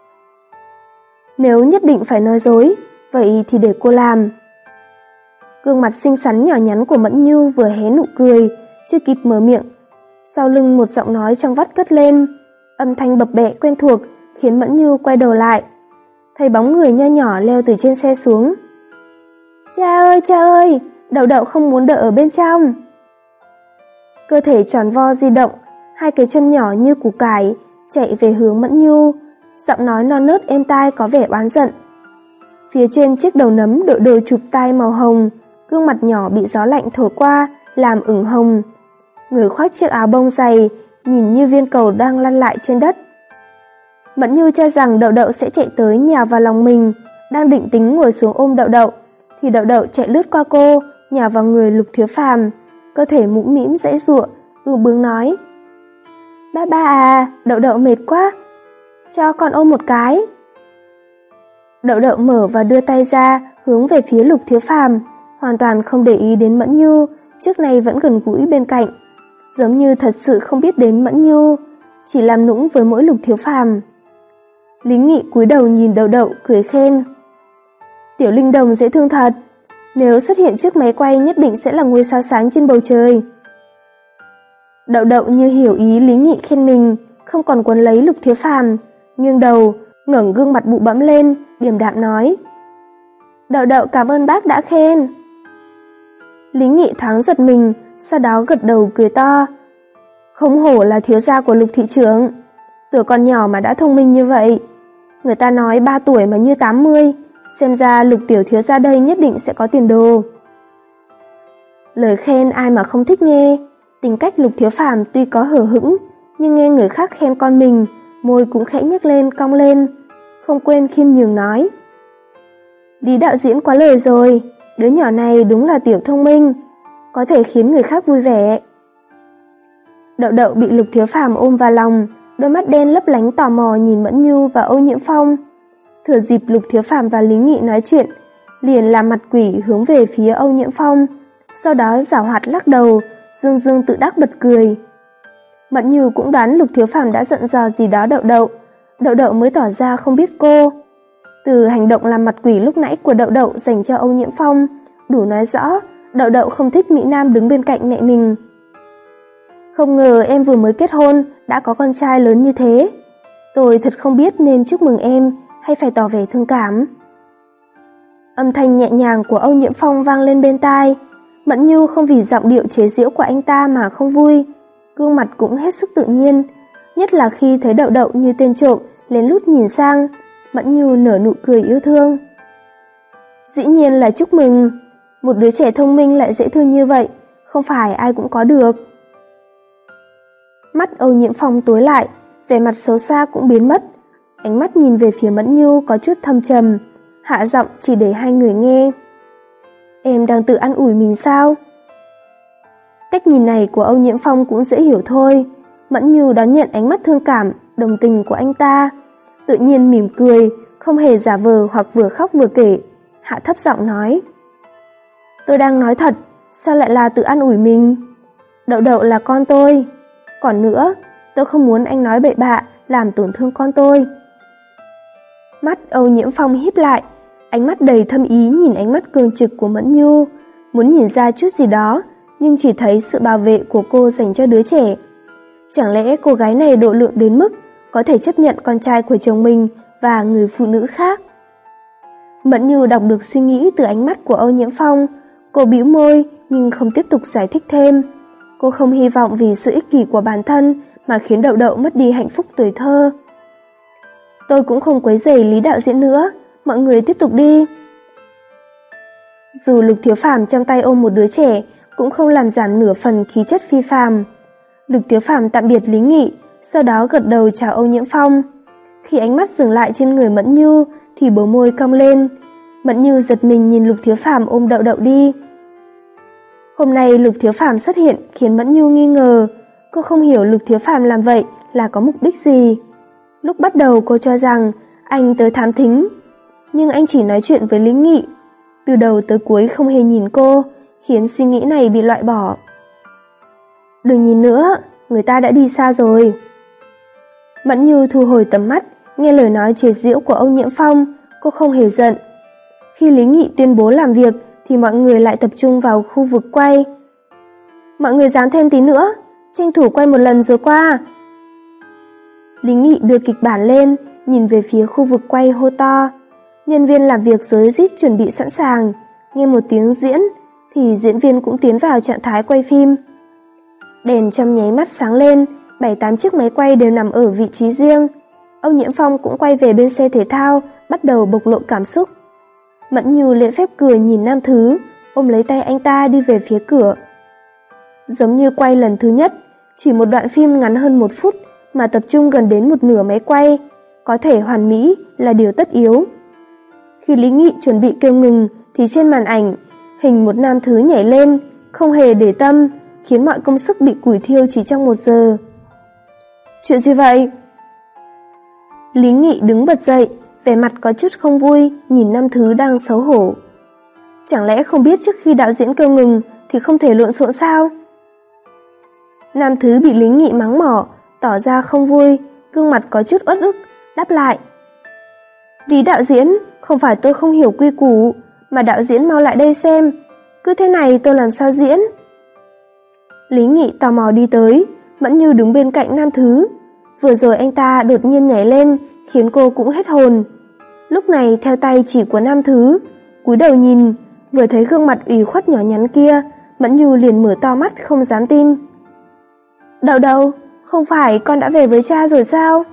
Nếu nhất định phải nói dối, vậy thì để cô làm. Gương mặt xinh xắn nhỏ nhắn của Mẫn Nhu vừa hé nụ cười, chưa kịp mở miệng. Sau lưng một giọng nói trong vắt cất lên, âm thanh bập bẹ quen thuộc khiến Mẫn Nhu quay đầu lại. Thấy bóng người nho nhỏ leo từ trên xe xuống. Cha ơi, cha ơi, Đậu Đậu không muốn đợi ở bên trong. Cơ thể tròn vo di động, hai cái chân nhỏ như củ cải chạy về hướng Mẫn Nhu, giọng nói non nớt êm tai có vẻ oán giận. Phía trên chiếc đầu nấm đội đồ chụp tai màu hồng, gương mặt nhỏ bị gió lạnh thổi qua làm ửng hồng. Người khoác chiếc áo bông dày, nhìn như viên cầu đang lăn lại trên đất. Mẫn Nhu cho rằng Đậu Đậu sẽ chạy tới nhào vào lòng mình, đang định tính ngồi xuống ôm Đậu Đậu, thì Đậu Đậu chạy lướt qua cô, nhào vào người Lục Thiếu Phàm, cơ thể mũm mĩm giãy giụa, ư bướng nói: "Ba ba à, Đậu Đậu mệt quá, cho con ôm một cái." Đậu Đậu mở và đưa tay ra hướng về phía Lục Thiếu Phàm, hoàn toàn không để ý đến Mẫn Nhu, trước nay vẫn gần gũi bên cạnh, giống như thật sự không biết đến Mẫn Nhu, chỉ làm nũng với mỗi Lục Thiếu Phàm. Lý Nghị cúi đầu nhìn Đậu Đậu cười khen: "Tiểu linh đồng dễ thương thật, nếu xuất hiện trước máy quay nhất định sẽ là ngôi sao sáng trên bầu trời." Đậu Đậu như hiểu ý Lý Nghị khen mình, không còn quấn lấy Lục Thiếu Phàm, nghiêng đầu, ngẩng gương mặt bụ bẫm lên, điềm đạm nói: "Đậu đậu cảm ơn bác đã khen." Lý Nghị thoáng giật mình, sau đó gật đầu cười to. Không hổ là thiếu gia của Lục thị trưởng, tuổi còn nhỏ mà đã thông minh như vậy. Người ta nói ba tuổi mà như tám mươi, xem ra Lục tiểu thiếu gia đây nhất định sẽ có tiền đồ. Lời khen ai mà không thích nghe, tính cách Lục Thiếu Phàm tuy có hờ hững, nhưng nghe người khác khen con mình, môi cũng khẽ nhếch lên cong lên, không quên khiêm nhường nói: "Lý đạo diễn quá lời rồi, đứa nhỏ này đúng là tiểu thông minh, có thể khiến người khác vui vẻ." Đậu đậu bị Lục Thiếu Phàm ôm vào lòng, đôi mắt đen lấp lánh tò mò nhìn Mẫn Nhu và Âu Nhiễm Phong. Thừa dịp Lục Thiếu Phàm và Lý Nghị nói chuyện, liền làm mặt quỷ hướng về phía Âu Nhiễm Phong, sau đó giảo hoạt lắc đầu, dương dương tự đắc bật cười. Mẫn Nhu cũng đoán Lục Thiếu Phàm đã giận dò gì đó Đậu đậu, Đậu đậu mới tỏ ra không biết cô. Từ hành động làm mặt quỷ lúc nãy của Đậu đậu dành cho Âu Nhiễm Phong, đủ nói rõ Đậu đậu không thích mỹ nam đứng bên cạnh mẹ mình. Không ngờ em vừa mới kết hôn đã có con trai lớn như thế. Tôi thật không biết nên chúc mừng em hay phải tỏ vẻ thương cảm. Âm thanh nhẹ nhàng của Âu Nhiễm Phong vang lên bên tai. Mẫn Nhu không vì giọng điệu chế giễu của anh ta mà không vui, gương mặt cũng hết sức tự nhiên, nhất là khi thấy Đậu đậu như tên trộm lén lút nhìn sang, Mẫn Nhu nở nụ cười yêu thương. Dĩ nhiên là chúc mừng, một đứa trẻ thông minh lại dễ thương như vậy, không phải ai cũng có được. Mắt Âu Nhiễm Phong tối lại, vẻ mặt xấu xa cũng biến mất, ánh mắt nhìn về phía Mẫn Nhu có chút thâm trầm, hạ giọng chỉ để hai người nghe. Em đang tự an ủi mình sao? Cách nhìn này của Âu Nhiễm Phong cũng dễ hiểu thôi. Mẫn Nhu đón nhận ánh mắt thương cảm, đồng tình của anh ta, tự nhiên mỉm cười, không hề giả vờ hoặc vừa khóc vừa kể, hạ thấp giọng nói: Tôi đang nói thật, sao lại là tự an ủi mình? Đậu đậu là con tôi. Còn nữa, tôi không muốn anh nói bậy bạ, làm tổn thương con tôi. Mắt Âu Nhiễm Phong híp lại, ánh mắt đầy thâm ý nhìn ánh mắt cường trực của Mẫn Nhu, muốn nhìn ra chút gì đó, nhưng chỉ thấy sự bảo vệ của cô dành cho đứa trẻ. Chẳng lẽ cô gái này độ lượng đến mức có thể chấp nhận con trai của chồng mình và người phụ nữ khác? Mẫn Nhu đọc được suy nghĩ từ ánh mắt của Âu Nhiễm Phong, cô bĩu môi nhưng không tiếp tục giải thích thêm. Cô không hy vọng vì sự ích kỷ của bản thân mà khiến Đậu đậu mất đi hạnh phúc tuổi thơ. Tôi cũng không quấy rầy Lý đạo diễn nữa, mọi người tiếp tục đi. Dù Lục Thiếu Phàm trong tay ôm một đứa trẻ cũng không làm giảm nửa phần khí chất phi phàm. Lục Thiếu Phàm tạm biệt Lý Nghị, sau đó gật đầu chào Âu Nhiễm Phong. Khi ánh mắt dừng lại trên người Mẫn Nhu thì bờ môi cong lên. Mẫn Nhu giật mình nhìn Lục Thiếu Phàm ôm Đậu đậu đi. Hôm nay Lục Thiếu Phàm xuất hiện khiến Mẫn Nhu nghi ngờ, cô không hiểu Lục Thiếu Phàm làm vậy là có mục đích gì. Lúc bắt đầu cô cho rằng anh tới thám thính, nhưng anh chỉ nói chuyện với Lý Nghị, từ đầu tới cuối không hề nhìn cô, khiến suy nghĩ này bị loại bỏ. Đừng nhìn nữa, người ta đã đi xa rồi. Mẫn Nhu thu hồi tầm mắt, nghe lời nói chế giễu của Âu Nhiễm Phong, cô không hề giận. Khi Lý Nghị tuyên bố làm việc thì mọi người lại tập trung vào khu vực quay. Mọi người dám thêm tí nữa, tranh thủ quay một lần rồi qua. Lý Nghị đưa kịch bản lên, nhìn về phía khu vực quay hô to. Nhân viên làm việc rối rít chuẩn bị sẵn sàng, nghe một tiếng diễn thì diễn viên cũng tiến vào trạng thái quay phim. Đèn trong nháy mắt sáng lên, bảy tám chiếc máy quay đều nằm ở vị trí riêng. Âu Nhiễm Phong cũng quay về bên xe thể thao, bắt đầu bộc lộ cảm xúc. Mẫn Nhu lễ phép cười nhìn Nam Thứ, ôm lấy tay anh ta đi về phía cửa. Giống như quay lần thứ nhất, chỉ một đoạn phim ngắn hơn một phút mà tập trung gần đến một nửa máy quay, có thể hoàn mỹ là điều tất yếu. Khi Lý Nghị chuẩn bị kêu ngừng thì trên màn ảnh, hình một Nam Thứ nhảy lên, không hề để tâm, khiến mọi công sức bị củi thiêu chỉ trong một giờ. Chuyện gì vậy? Lý Nghị đứng bật dậy, vẻ mặt có chút không vui, nhìn Nam Thứ đang xấu hổ. Chẳng lẽ không biết trước khi đạo diễn kêu ngừng thì không thể lộn xộn sao? Nam Thứ bị Lý Nghị mắng mỏ, tỏ ra không vui, gương mặt có chút uất ức, đáp lại. Lý đạo diễn, không phải tôi không hiểu quy củ, mà đạo diễn mau lại đây xem, cứ thế này tôi làm sao diễn? Lý Nghị tò mò đi tới, Mẫn Nhu đứng bên cạnh Nam Thứ. Vừa rồi anh ta đột nhiên nhảy lên, khiến cô cũng hết hồn. Lúc này theo tay chỉ của Nam Thứ, cúi đầu nhìn, vừa thấy gương mặt ủy khuất nhỏ nhắn kia, Mẫn Nhu liền mở to mắt không dám tin. Đậu Đậu, không phải con đã về với cha rồi sao?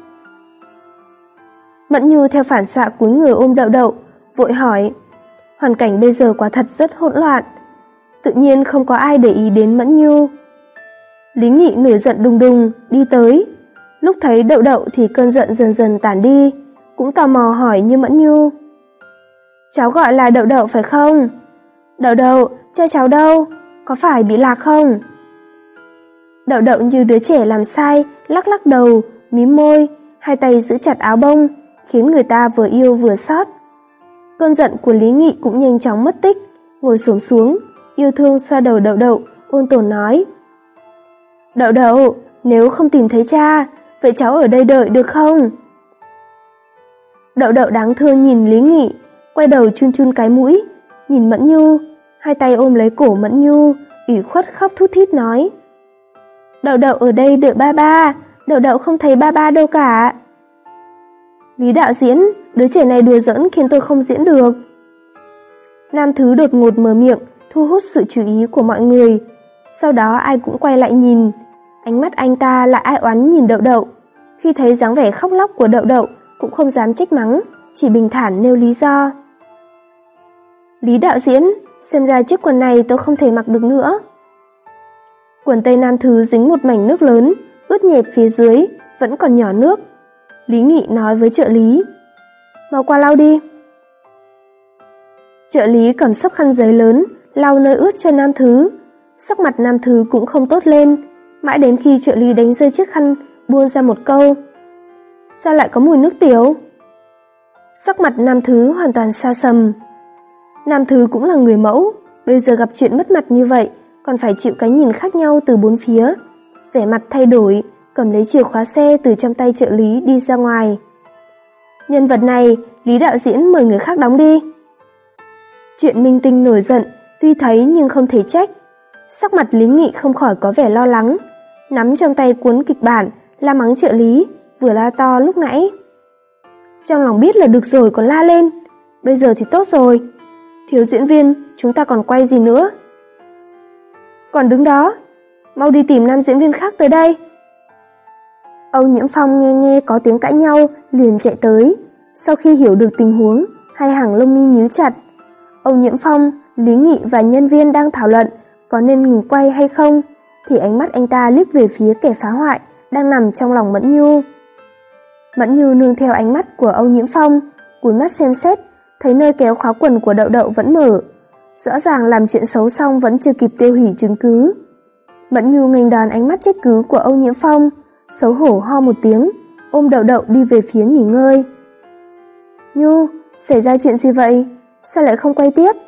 Mẫn Nhu theo phản xạ cúi người ôm Đậu Đậu, vội hỏi. Hoàn cảnh bây giờ quả thật rất hỗn loạn, tự nhiên không có ai để ý đến Mẫn Nhu. Lý Nghị nổi giận đùng đùng đi tới, lúc thấy Đậu Đậu thì cơn giận dần dần tản đi, cũng tò mò hỏi như Mẫn Nhu. Cháu gọi là Đậu Đậu phải không? Đậu Đậu, cha cháu đâu? Có phải bị lạc không? Đậu Đậu như đứa trẻ làm sai, lắc lắc đầu, mím môi, hai tay giữ chặt áo bông, khiến người ta vừa yêu vừa xót. Cơn giận của Lý Nghị cũng nhanh chóng mất tích, ngồi xổm xuống, yêu thương xoa đầu Đậu Đậu, ôn tồn nói. Đậu Đậu, nếu không tìm thấy cha, vậy cháu ở đây đợi được không? Đậu Đậu đáng thương nhìn Lý Nghị, quay đầu chun chun cái mũi, nhìn Mẫn Nhu, hai tay ôm lấy cổ Mẫn Nhu, ủy khuất khóc thút thít nói. Đậu Đậu ở đây đợi ba ba, Đậu Đậu không thấy ba ba đâu cả. Lý đạo diễn, đứa trẻ này đùa giỡn khiến tôi không diễn được. Nam Thứ đột ngột mở miệng, thu hút sự chú ý của mọi người. Sau đó ai cũng quay lại nhìn, ánh mắt anh ta lại ai oán nhìn Đậu Đậu. Khi thấy dáng vẻ khóc lóc của Đậu Đậu, cũng không dám trách mắng, chỉ bình thản nêu lý do. Lý đạo diễn, xem ra chiếc quần này tôi không thể mặc được nữa. Quần tây Nam Thứ dính một mảnh nước lớn, ướt nhẹp phía dưới, vẫn còn nhỏ nước. Lý Nghị nói với trợ lý. Mau qua lau đi. Trợ lý cầm xấp khăn giấy lớn, lau nơi ướt cho Nam Thứ. Sắc mặt Nam Thứ cũng không tốt lên, mãi đến khi trợ lý đánh rơi chiếc khăn, buông ra một câu. Sao lại có mùi nước tiểu? Sắc mặt Nam Thứ hoàn toàn xa sầm. Nam Thứ cũng là người mẫu, bây giờ gặp chuyện mất mặt như vậy, còn phải chịu cái nhìn khác nhau từ bốn phía. Vẻ mặt thay đổi, cầm lấy chìa khóa xe từ trong tay trợ lý đi ra ngoài. Nhân vật này, Lý đạo diễn mời người khác đóng đi. Chuyện minh tinh nổi giận, tuy thấy nhưng không thể trách. Sắc mặt Lý Nghị không khỏi có vẻ lo lắng, nắm trong tay cuốn kịch bản, la mắng trợ lý, vừa la to lúc nãy. Trong lòng biết là được rồi còn la lên, bây giờ thì tốt rồi. Thiếu diễn viên, chúng ta còn quay gì nữa? Còn đứng đó, mau đi tìm nam diễn viên khác tới đây. Âu Nhiễm Phong nghe nghe có tiếng cãi nhau, liền chạy tới. Sau khi hiểu được tình huống, hai hàng lông mi nhíu chặt. Âu Nhiễm Phong, Lý Nghị và nhân viên đang thảo luận có nên ngừng quay hay không, thì ánh mắt anh ta liếc về phía kẻ phá hoại đang nằm trong lòng Mẫn Nhu. Mẫn Nhu nương theo ánh mắt của Âu Nhiễm Phong, cúi mắt xem xét, thấy nơi kéo khóa quần của Đậu Đậu vẫn mở. Rõ ràng làm chuyện xấu xong vẫn chưa kịp tiêu hủy chứng cứ. Mẫn Nhu nghênh đón ánh mắt trách cứ của Âu Nhiễm Phong, xấu hổ ho một tiếng, ôm Đậu Đậu đi về phía nghỉ ngơi. Nhu, xảy ra chuyện gì vậy? Sao lại không quay tiếp?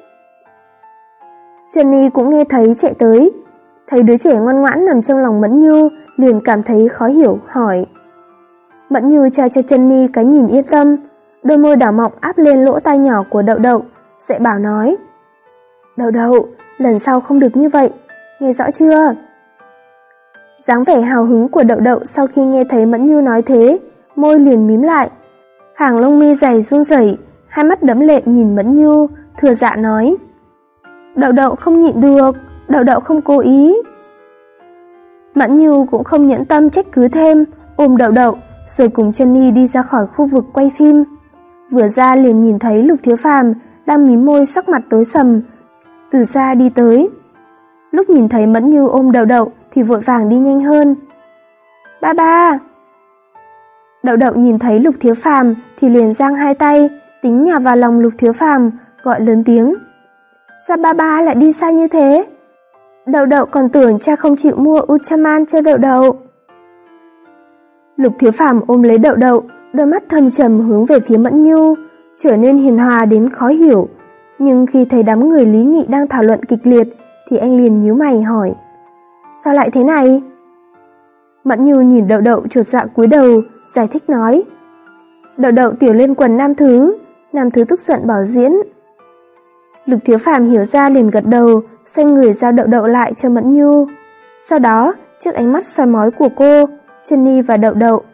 Jenny cũng nghe thấy chạy tới, thấy đứa trẻ ngoan ngoãn nằm trong lòng Mẫn Nhu, liền cảm thấy khó hiểu, hỏi. Mẫn Nhu trao cho Jenny cái nhìn yên tâm, đôi môi đỏ mọng áp lên lỗ tai nhỏ của Đậu Đậu, dạy bảo nói. Đậu Đậu, lần sau không được như vậy, nghe rõ chưa? Dáng vẻ hào hứng của Đậu Đậu sau khi nghe thấy Mẫn Nhu nói thế, môi liền mím lại. Hàng lông mi dày run rẩy, hai mắt đẫm lệ nhìn Mẫn Nhu, thừa dạ nói. Đậu Đậu không nhịn được, Đậu Đậu không cố ý. Mẫn Nhu cũng không nhẫn tâm trách cứ thêm, ôm Đậu Đậu, rồi cùng Jenny đi ra khỏi khu vực quay phim. Vừa ra liền nhìn thấy Lục Thiếu Phàm đang mím môi sắc mặt tối sầm, từ xa đi tới. Lúc nhìn thấy Mẫn Nhu ôm Đậu Đậu thì vội vàng đi nhanh hơn. Ba ba! Đậu Đậu nhìn thấy Lục Thiếu Phàm thì liền giang hai tay, tính nhào vào lòng Lục Thiếu Phàm, gọi lớn tiếng. Sao ba ba lại đi xa như thế? Đậu Đậu còn tưởng cha không chịu mua Ultraman cho Đậu Đậu. Lục Thiếu Phàm ôm lấy Đậu Đậu, đôi mắt thâm trầm hướng về phía Mẫn Nhu, trở nên hiền hòa đến khó hiểu. Nhưng khi thấy đám người Lý Nghị đang thảo luận kịch liệt, thì anh liền nhíu mày hỏi. Sao lại thế này? Mẫn Nhu nhìn Đậu Đậu chột dạ cúi đầu, giải thích nói. Đậu Đậu tiểu lên quần Nam Thứ, Nam Thứ tức giận bảo diễn. Lục Thiếu Phàm hiểu ra liền gật đầu, xoay người giao Đậu Đậu lại cho Mẫn Nhu. Sau đó, trước ánh mắt soi mói của cô, Jenny và Đậu Đậu,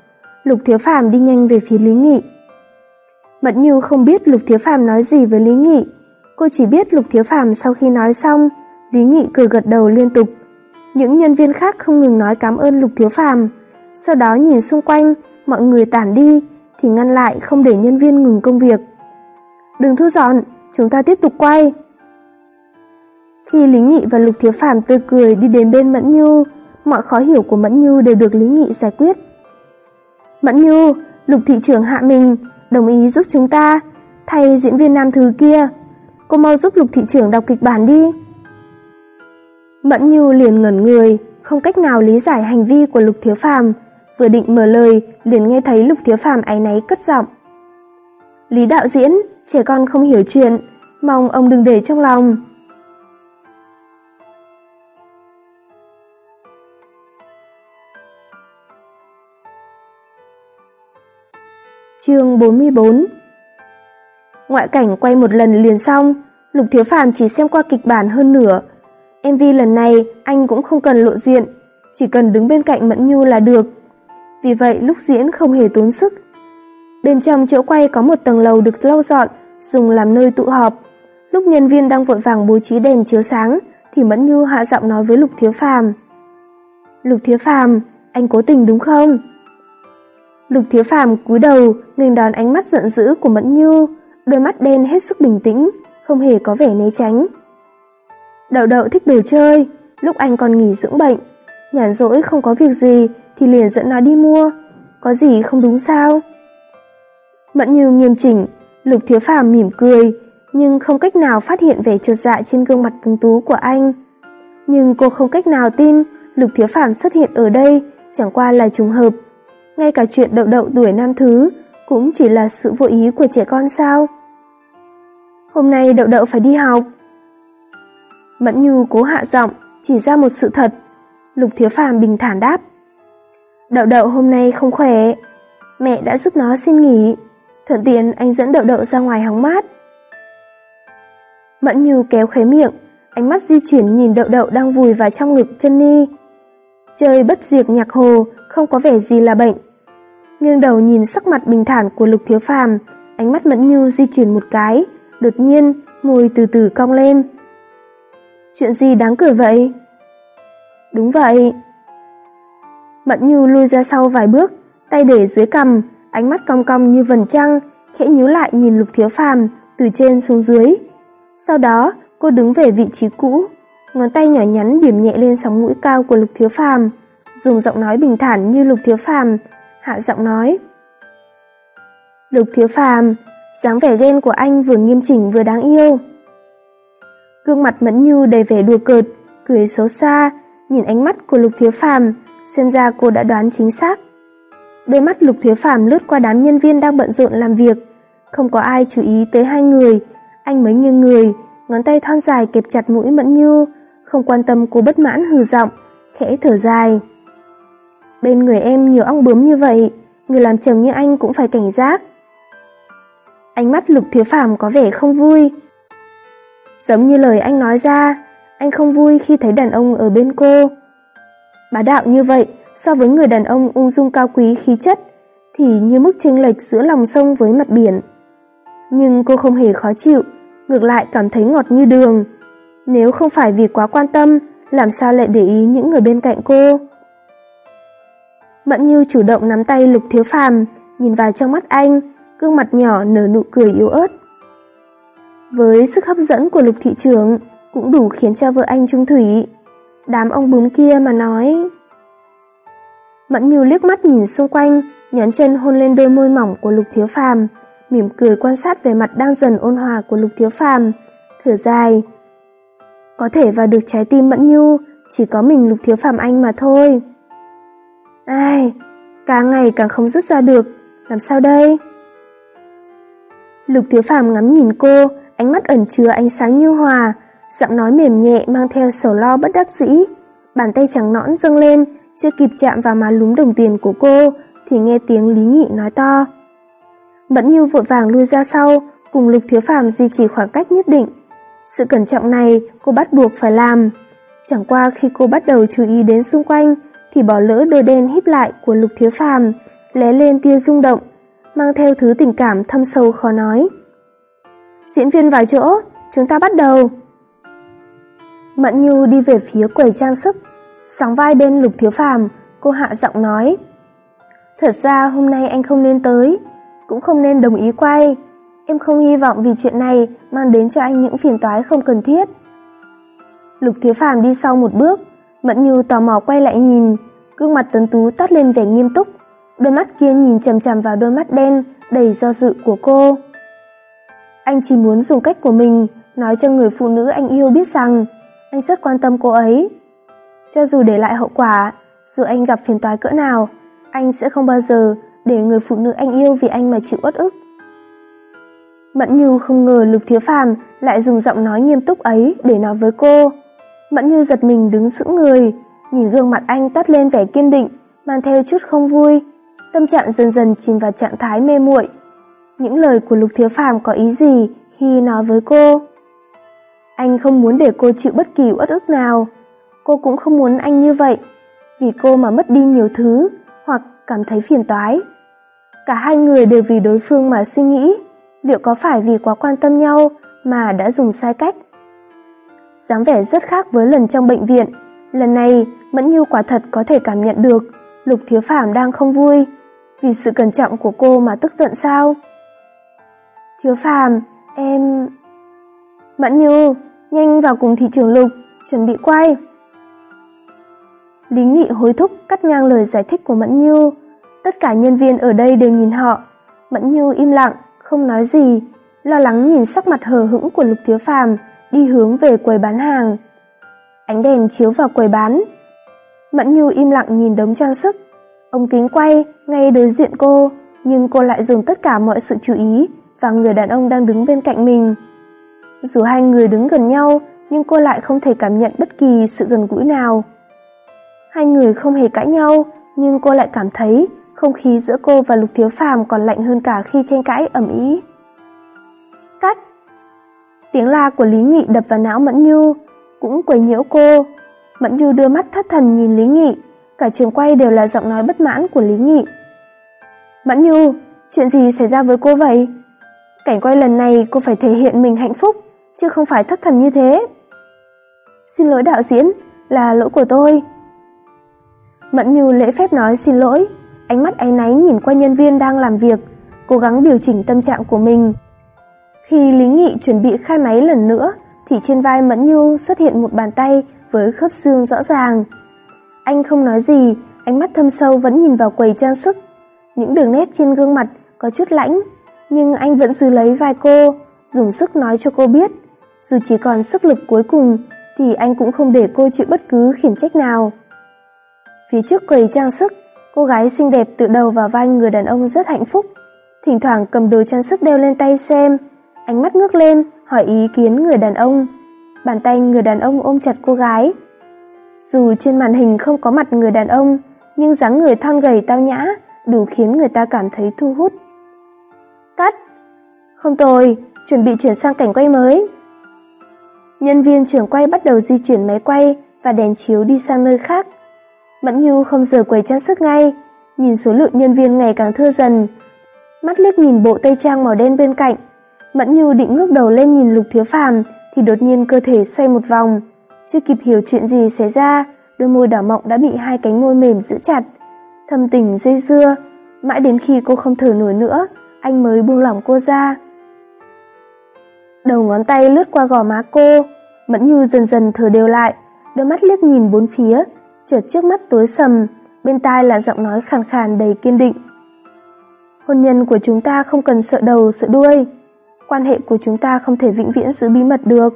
Lục Thiếu Phàm đi nhanh về phía Lý Nghị. Mẫn Như không biết Lục Thiếu Phàm nói gì với Lý Nghị, cô chỉ biết Lục Thiếu Phàm sau khi nói xong, Lý Nghị cười gật đầu liên tục. Những nhân viên khác không ngừng nói cảm ơn Lục Thiếu Phàm, sau đó nhìn xung quanh, mọi người tản đi thì ngăn lại không để nhân viên ngừng công việc. "Đừng thu dọn, chúng ta tiếp tục quay." Khi Lý Nghị và Lục Thiếu Phàm tươi cười đi đến bên Mẫn Như, mọi khó hiểu của Mẫn Như đều được Lý Nghị giải quyết. "Mẫn Như, Lục thị trưởng hạ mình, đồng ý giúp chúng ta thay diễn viên nam thứ kia. Cô mau giúp Lục thị trưởng đọc kịch bản đi." Mẫn Như liền ngẩn người, không cách nào lý giải hành vi của Lục Thiếu Phàm, vừa định mở lời liền nghe thấy Lục Thiếu Phàm áy náy cất giọng. "Lý đạo diễn, trẻ con không hiểu chuyện, mong ông đừng để trong lòng." Chương bốn mươi bốn. Ngoại cảnh quay một lần liền xong, Lục Thiếu Phàm chỉ xem qua kịch bản hơn nửa. em vê lần này anh cũng không cần lộ diện, chỉ cần đứng bên cạnh Mẫn Như là được. Vì vậy lúc diễn không hề tốn sức. Bên trong chỗ quay có một tầng lầu được lau dọn, dùng làm nơi tụ họp. Lúc nhân viên đang vội vàng bố trí đèn chiếu sáng thì Mẫn Như hạ giọng nói với Lục Thiếu Phàm. "Lục Thiếu Phàm, anh cố tình đúng không?" Lục Thiếu Phàm cúi đầu nghênh đón ánh mắt giận dữ của Mẫn Như, đôi mắt đen hết sức bình tĩnh, không hề có vẻ né tránh. "Đậu Đậu thích đồ chơi, lúc anh còn nghỉ dưỡng bệnh, nhàn rỗi không có việc gì thì liền dẫn nó đi mua, có gì không đúng sao?" Mẫn Như nghiêm chỉnh, Lục Thiếu Phàm mỉm cười, nhưng không cách nào phát hiện vẻ chột dạ trên gương mặt tuấn tú của anh. Nhưng cô không cách nào tin Lục Thiếu Phàm xuất hiện ở đây chẳng qua là trùng hợp. Ngay cả chuyện Đậu Đậu đuổi nam thứ cũng chỉ là sự vô ý của trẻ con sao? "Hôm nay Đậu Đậu phải đi học." Mẫn Như cố hạ giọng, chỉ ra một sự thật. Lục Thiếu Phàm bình thản đáp. "Đậu Đậu hôm nay không khỏe, mẹ đã giúp nó xin nghỉ, thuận tiện anh dẫn Đậu Đậu ra ngoài hóng mát." Mẫn Như kéo khóe miệng, ánh mắt di chuyển nhìn Đậu Đậu đang vùi vào trong ngực Jenny. Chơi bất diệt nhạc hồ, không có vẻ gì là bệnh. Nghiêng đầu nhìn sắc mặt bình thản của Lục Thiếu Phàm, ánh mắt Mẫn Như di chuyển một cái, đột nhiên môi từ từ cong lên. "Chuyện gì đáng cười vậy?" "Đúng vậy." Mẫn Như lui ra sau vài bước, tay để dưới cằm, ánh mắt cong cong như vầng trăng, khẽ nhíu lại nhìn Lục Thiếu Phàm từ trên xuống dưới. Sau đó, cô đứng về vị trí cũ, ngón tay nhỏ nhắn điểm nhẹ lên sóng mũi cao của Lục Thiếu Phàm, dùng giọng nói bình thản như Lục Thiếu Phàm, hạ giọng nói. "Lục Thiếu Phàm, dáng vẻ ghen của anh vừa nghiêm chỉnh vừa đáng yêu." Gương mặt Mẫn Như đầy vẻ đùa cợt, cười xấu xa, nhìn ánh mắt của Lục Thiếu Phàm, xem ra cô đã đoán chính xác. Đôi mắt Lục Thiếu Phàm lướt qua đám nhân viên đang bận rộn làm việc, không có ai chú ý tới hai người, anh mới nghiêng người, ngón tay thon dài kẹp chặt mũi Mẫn Như, không quan tâm cô bất mãn hừ giọng, khẽ thở dài. "Bên người em nhiều ong bướm như vậy, người làm chồng như anh cũng phải cảnh giác." Ánh mắt Lục Thiếu Phàm có vẻ không vui. Giống như lời anh nói ra, anh không vui khi thấy đàn ông ở bên cô. Bá đạo như vậy, so với người đàn ông ung dung cao quý khí chất, thì như mức chênh lệch giữa lòng sông với mặt biển. Nhưng cô không hề khó chịu, ngược lại cảm thấy ngọt như đường. Nếu không phải vì quá quan tâm, làm sao lại để ý những người bên cạnh cô? Mẫn Như chủ động nắm tay Lục Thiếu Phàm, nhìn vào trong mắt anh, gương mặt nhỏ nở nụ cười yếu ớt. Với sức hấp dẫn của Lục thị trưởng, cũng đủ khiến cho vợ anh chung thủy. Đám ông bướm kia mà nói. Mẫn Như liếc mắt nhìn xung quanh, nhón chân hôn lên đôi môi mỏng của Lục Thiếu Phàm, mỉm cười quan sát về mặt đang dần ôn hòa của Lục Thiếu Phàm, thở dài. Có thể vào được trái tim Mẫn Như, chỉ có mình Lục Thiếu Phàm anh mà thôi. Ai, càng ngày càng không dứt ra được, làm sao đây? Lục Thiếu Phàm ngắm nhìn cô, ánh mắt ẩn chứa ánh sáng nhu hòa, giọng nói mềm nhẹ mang theo sầu lo bất đắc dĩ. Bàn tay trắng nõn dâng lên, chưa kịp chạm vào má lúm đồng tiền của cô, thì nghe tiếng Lý Nghị nói to. Mẫn Như vội vàng lui ra sau, cùng Lục Thiếu Phàm duy trì khoảng cách nhất định. Sự cẩn trọng này cô bắt buộc phải làm. Chẳng qua khi cô bắt đầu chú ý đến xung quanh, thì bỏ lỡ đôi đen híp lại của Lục Thiếu Phàm, lóe lên tia rung động, mang theo thứ tình cảm thâm sâu khó nói. Diễn viên vào chỗ, chúng ta bắt đầu. Mẫn Nhu đi về phía quầy trang sức, sóng vai bên Lục Thiếu Phàm, cô hạ giọng nói: Thật ra hôm nay anh không nên tới, cũng không nên đồng ý quay. Em không hy vọng vì chuyện này mang đến cho anh những phiền toái không cần thiết. Lục Thiếu Phàm đi sau một bước, Mẫn Nhu tò mò quay lại nhìn, gương mặt tuấn tú toát lên vẻ nghiêm túc, đôi mắt kia nhìn chằm chằm vào đôi mắt đen đầy do dự của cô. Anh chỉ muốn dùng cách của mình nói cho người phụ nữ anh yêu biết rằng anh rất quan tâm cô ấy. Cho dù để lại hậu quả, dù anh gặp phiền toái cỡ nào, anh sẽ không bao giờ để người phụ nữ anh yêu vì anh mà chịu uất ức. Mẫn Nhu không ngờ Lục Thiếu Phàm lại dùng giọng nói nghiêm túc ấy để nói với cô. Mẫn Nhu giật mình đứng sững người, nhìn gương mặt anh toát lên vẻ kiên định, mang theo chút không vui, tâm trạng dần dần chìm vào trạng thái mê muội. Những lời của Lục Thiếu Phàm có ý gì khi nói với cô? Anh không muốn để cô chịu bất kỳ uất ức nào, cô cũng không muốn anh như vậy, vì cô mà mất đi nhiều thứ hoặc cảm thấy phiền toái. Cả hai người đều vì đối phương mà suy nghĩ, liệu có phải vì quá quan tâm nhau mà đã dùng sai cách? Dáng vẻ rất khác với lần trong bệnh viện, lần này Mẫn Nhu quả thật có thể cảm nhận được Lục Thiếu Phàm đang không vui, vì sự cẩn trọng của cô mà tức giận sao? Thiếu Phàm, em... Mẫn Nhu, nhanh vào cùng thị trưởng Lục, chuẩn bị quay. Lý Nghị hối thúc cắt ngang lời giải thích của Mẫn Nhu. Tất cả nhân viên ở đây đều nhìn họ. Mẫn Nhu im lặng, không nói gì, lo lắng nhìn sắc mặt hờ hững của Lục Thiếu Phàm đi hướng về quầy bán hàng. Ánh đèn chiếu vào quầy bán. Mẫn Nhu im lặng nhìn đống trang sức. Ống kính quay ngay đối diện cô, nhưng cô lại dồn tất cả mọi sự chú ý vào người đàn ông đang đứng bên cạnh mình. Dù hai người đứng gần nhau, nhưng cô lại không thể cảm nhận bất kỳ sự gần gũi nào. Hai người không hề cãi nhau, nhưng cô lại cảm thấy không khí giữa cô và Lục Thiếu Phàm còn lạnh hơn cả khi tranh cãi ầm ĩ. Cắt! Tiếng la của Lý Nghị đập vào não Mẫn Nhu, cũng quấy nhiễu cô. Mẫn Nhu đưa mắt thất thần nhìn Lý Nghị, cả trường quay đều là giọng nói bất mãn của Lý Nghị. Mẫn Nhu, chuyện gì xảy ra với cô vậy? Cảnh quay lần này cô phải thể hiện mình hạnh phúc, chứ không phải thất thần như thế. Xin lỗi đạo diễn, là lỗi của tôi. Mẫn Nhu lễ phép nói xin lỗi, ánh mắt áy náy nhìn qua nhân viên đang làm việc, cố gắng điều chỉnh tâm trạng của mình. Khi Lý Nghị chuẩn bị khai máy lần nữa, thì trên vai Mẫn Nhu xuất hiện một bàn tay với khớp xương rõ ràng. Anh không nói gì, ánh mắt thâm sâu vẫn nhìn vào quầy trang sức. Những đường nét trên gương mặt có chút lãnh, nhưng anh vẫn giữ lấy vai cô, dùng sức nói cho cô biết, dù chỉ còn sức lực cuối cùng thì anh cũng không để cô chịu bất cứ khiển trách nào. Phía trước quầy trang sức, cô gái xinh đẹp tựa đầu vào vai người đàn ông rất hạnh phúc, thỉnh thoảng cầm đồ trang sức đeo lên tay xem, ánh mắt ngước lên hỏi ý kiến người đàn ông. Bàn tay người đàn ông ôm chặt cô gái. Dù trên màn hình không có mặt người đàn ông, nhưng dáng người thon gầy tao nhã đủ khiến người ta cảm thấy thu hút. Cắt! Không tồi, chuẩn bị chuyển sang cảnh quay mới. Nhân viên trưởng quay bắt đầu di chuyển máy quay và đèn chiếu đi sang nơi khác. Mẫn Nhu không rời quầy trang sức ngay, nhìn số lượng nhân viên ngày càng thưa dần. Mắt liếc nhìn bộ tây trang màu đen bên cạnh, Mẫn Nhu định ngước đầu lên nhìn Lục Thiếu Phàm thì đột nhiên cơ thể xoay một vòng. Chưa kịp hiểu chuyện gì xảy ra, đôi môi đỏ mọng đã bị hai cánh môi mềm giữ chặt. Thâm tình dây dưa, mãi đến khi cô không thở nổi nữa, anh mới buông lỏng cô ra. Đầu ngón tay lướt qua gò má cô, Mẫn Nhu dần dần thở đều lại, đôi mắt liếc nhìn bốn phía, chợt trước mắt tối sầm, bên tai là giọng nói khàn khàn đầy kiên định. Hôn nhân của chúng ta không cần sợ đầu sợ đuôi, quan hệ của chúng ta không thể vĩnh viễn giữ bí mật được.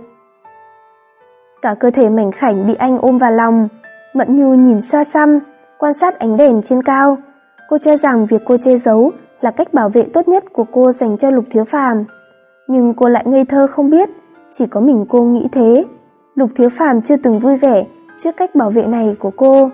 Cả cơ thể mảnh khảnh bị anh ôm vào lòng, Mẫn Nhu nhìn xa xăm, quan sát ánh đèn trên cao. Cô cho rằng việc cô che giấu là cách bảo vệ tốt nhất của cô dành cho Lục Thiếu Phàm, nhưng cô lại ngây thơ không biết, chỉ có mình cô nghĩ thế. Lục Thiếu Phàm chưa từng vui vẻ trước cách bảo vệ này của cô.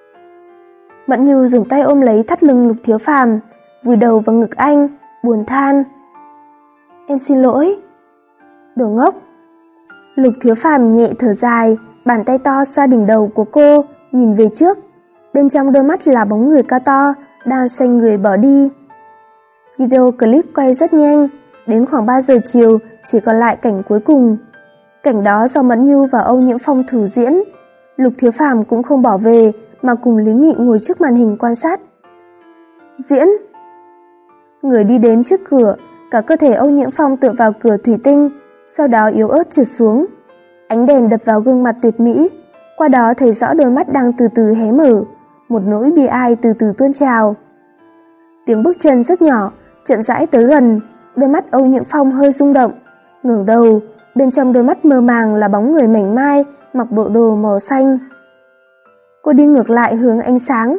Mẫn Nhu dùng tay ôm lấy thắt lưng Lục Thiếu Phàm, vùi đầu vào ngực anh, buồn than. Em xin lỗi. Đồ ngốc. Lục Thiếu Phàm nhẹ thở dài, bàn tay to xoa đỉnh đầu của cô, nhìn về trước. Bên trong đôi mắt là bóng người cao to, đang xoay người bỏ đi. Video clip quay rất nhanh, đến khoảng ba giờ chiều chỉ còn lại cảnh cuối cùng. Cảnh đó do Mẫn Nhu và Âu Nhiễm Phong thử diễn. Lục Thiếu Phàm cũng không bỏ về mà cùng Lý Nghị ngồi trước màn hình quan sát. Diễn. Người đi đến trước cửa, cả cơ thể Âu Nhiễm Phong tựa vào cửa thủy tinh, sau đó yếu ớt trượt xuống. Ánh đèn đập vào gương mặt tuyệt mỹ, qua đó thấy rõ đôi mắt đang từ từ hé mở, một nỗi bi ai từ từ tuôn trào. Tiếng bước chân rất nhỏ, chậm rãi tới gần, đôi mắt Âu Nhiễm Phong hơi rung động, ngẩng đầu, bên trong đôi mắt mơ màng là bóng người mảnh mai mặc bộ đồ màu xanh. Cô đi ngược lại hướng ánh sáng.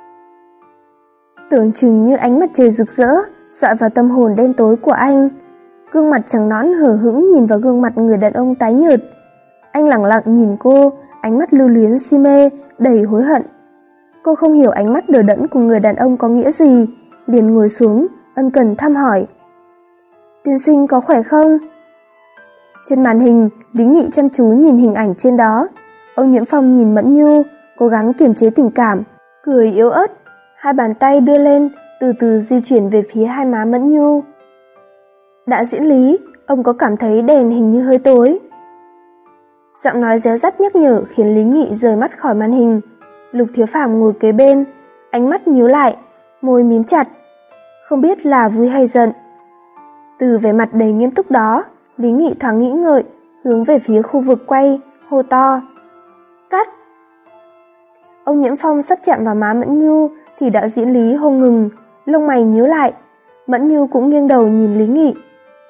Tưởng chừng như ánh mặt trời rực rỡ dọi vào tâm hồn đen tối của anh. Gương mặt trắng nõn hờ hững nhìn vào gương mặt người đàn ông tái nhợt. Anh lẳng lặng nhìn cô, ánh mắt lưu luyến si mê, đầy hối hận. Cô không hiểu ánh mắt đờ đẫn của người đàn ông có nghĩa gì, liền ngồi xuống, ân cần thăm hỏi. Tiên sinh có khỏe không? Trên màn hình, Lý Nghị chăm chú nhìn hình ảnh trên đó. Âu Nhiễm Phong nhìn Mẫn Nhu, cố gắng kiềm chế tình cảm, cười yếu ớt, hai bàn tay đưa lên, từ từ di chuyển về phía hai má Mẫn Nhu. Đạo diễn Lý, ông có cảm thấy đèn hình như hơi tối? Giọng nói réo rắt nhắc nhở khiến Lý Nghị rời mắt khỏi màn hình. Lục Thiếu Phàm ngồi kế bên, ánh mắt nhíu lại, môi mím chặt, không biết là vui hay giận. Từ vẻ mặt đầy nghiêm túc đó, Lý Nghị thoáng nghĩ ngợi, hướng về phía khu vực quay, hô to. Cắt! Âu Nhiễm Phong sắp chạm vào má Mẫn Nhu thì đạo diễn Lý hô ngừng, lông mày nhíu lại. Mẫn Nhu cũng nghiêng đầu nhìn Lý Nghị.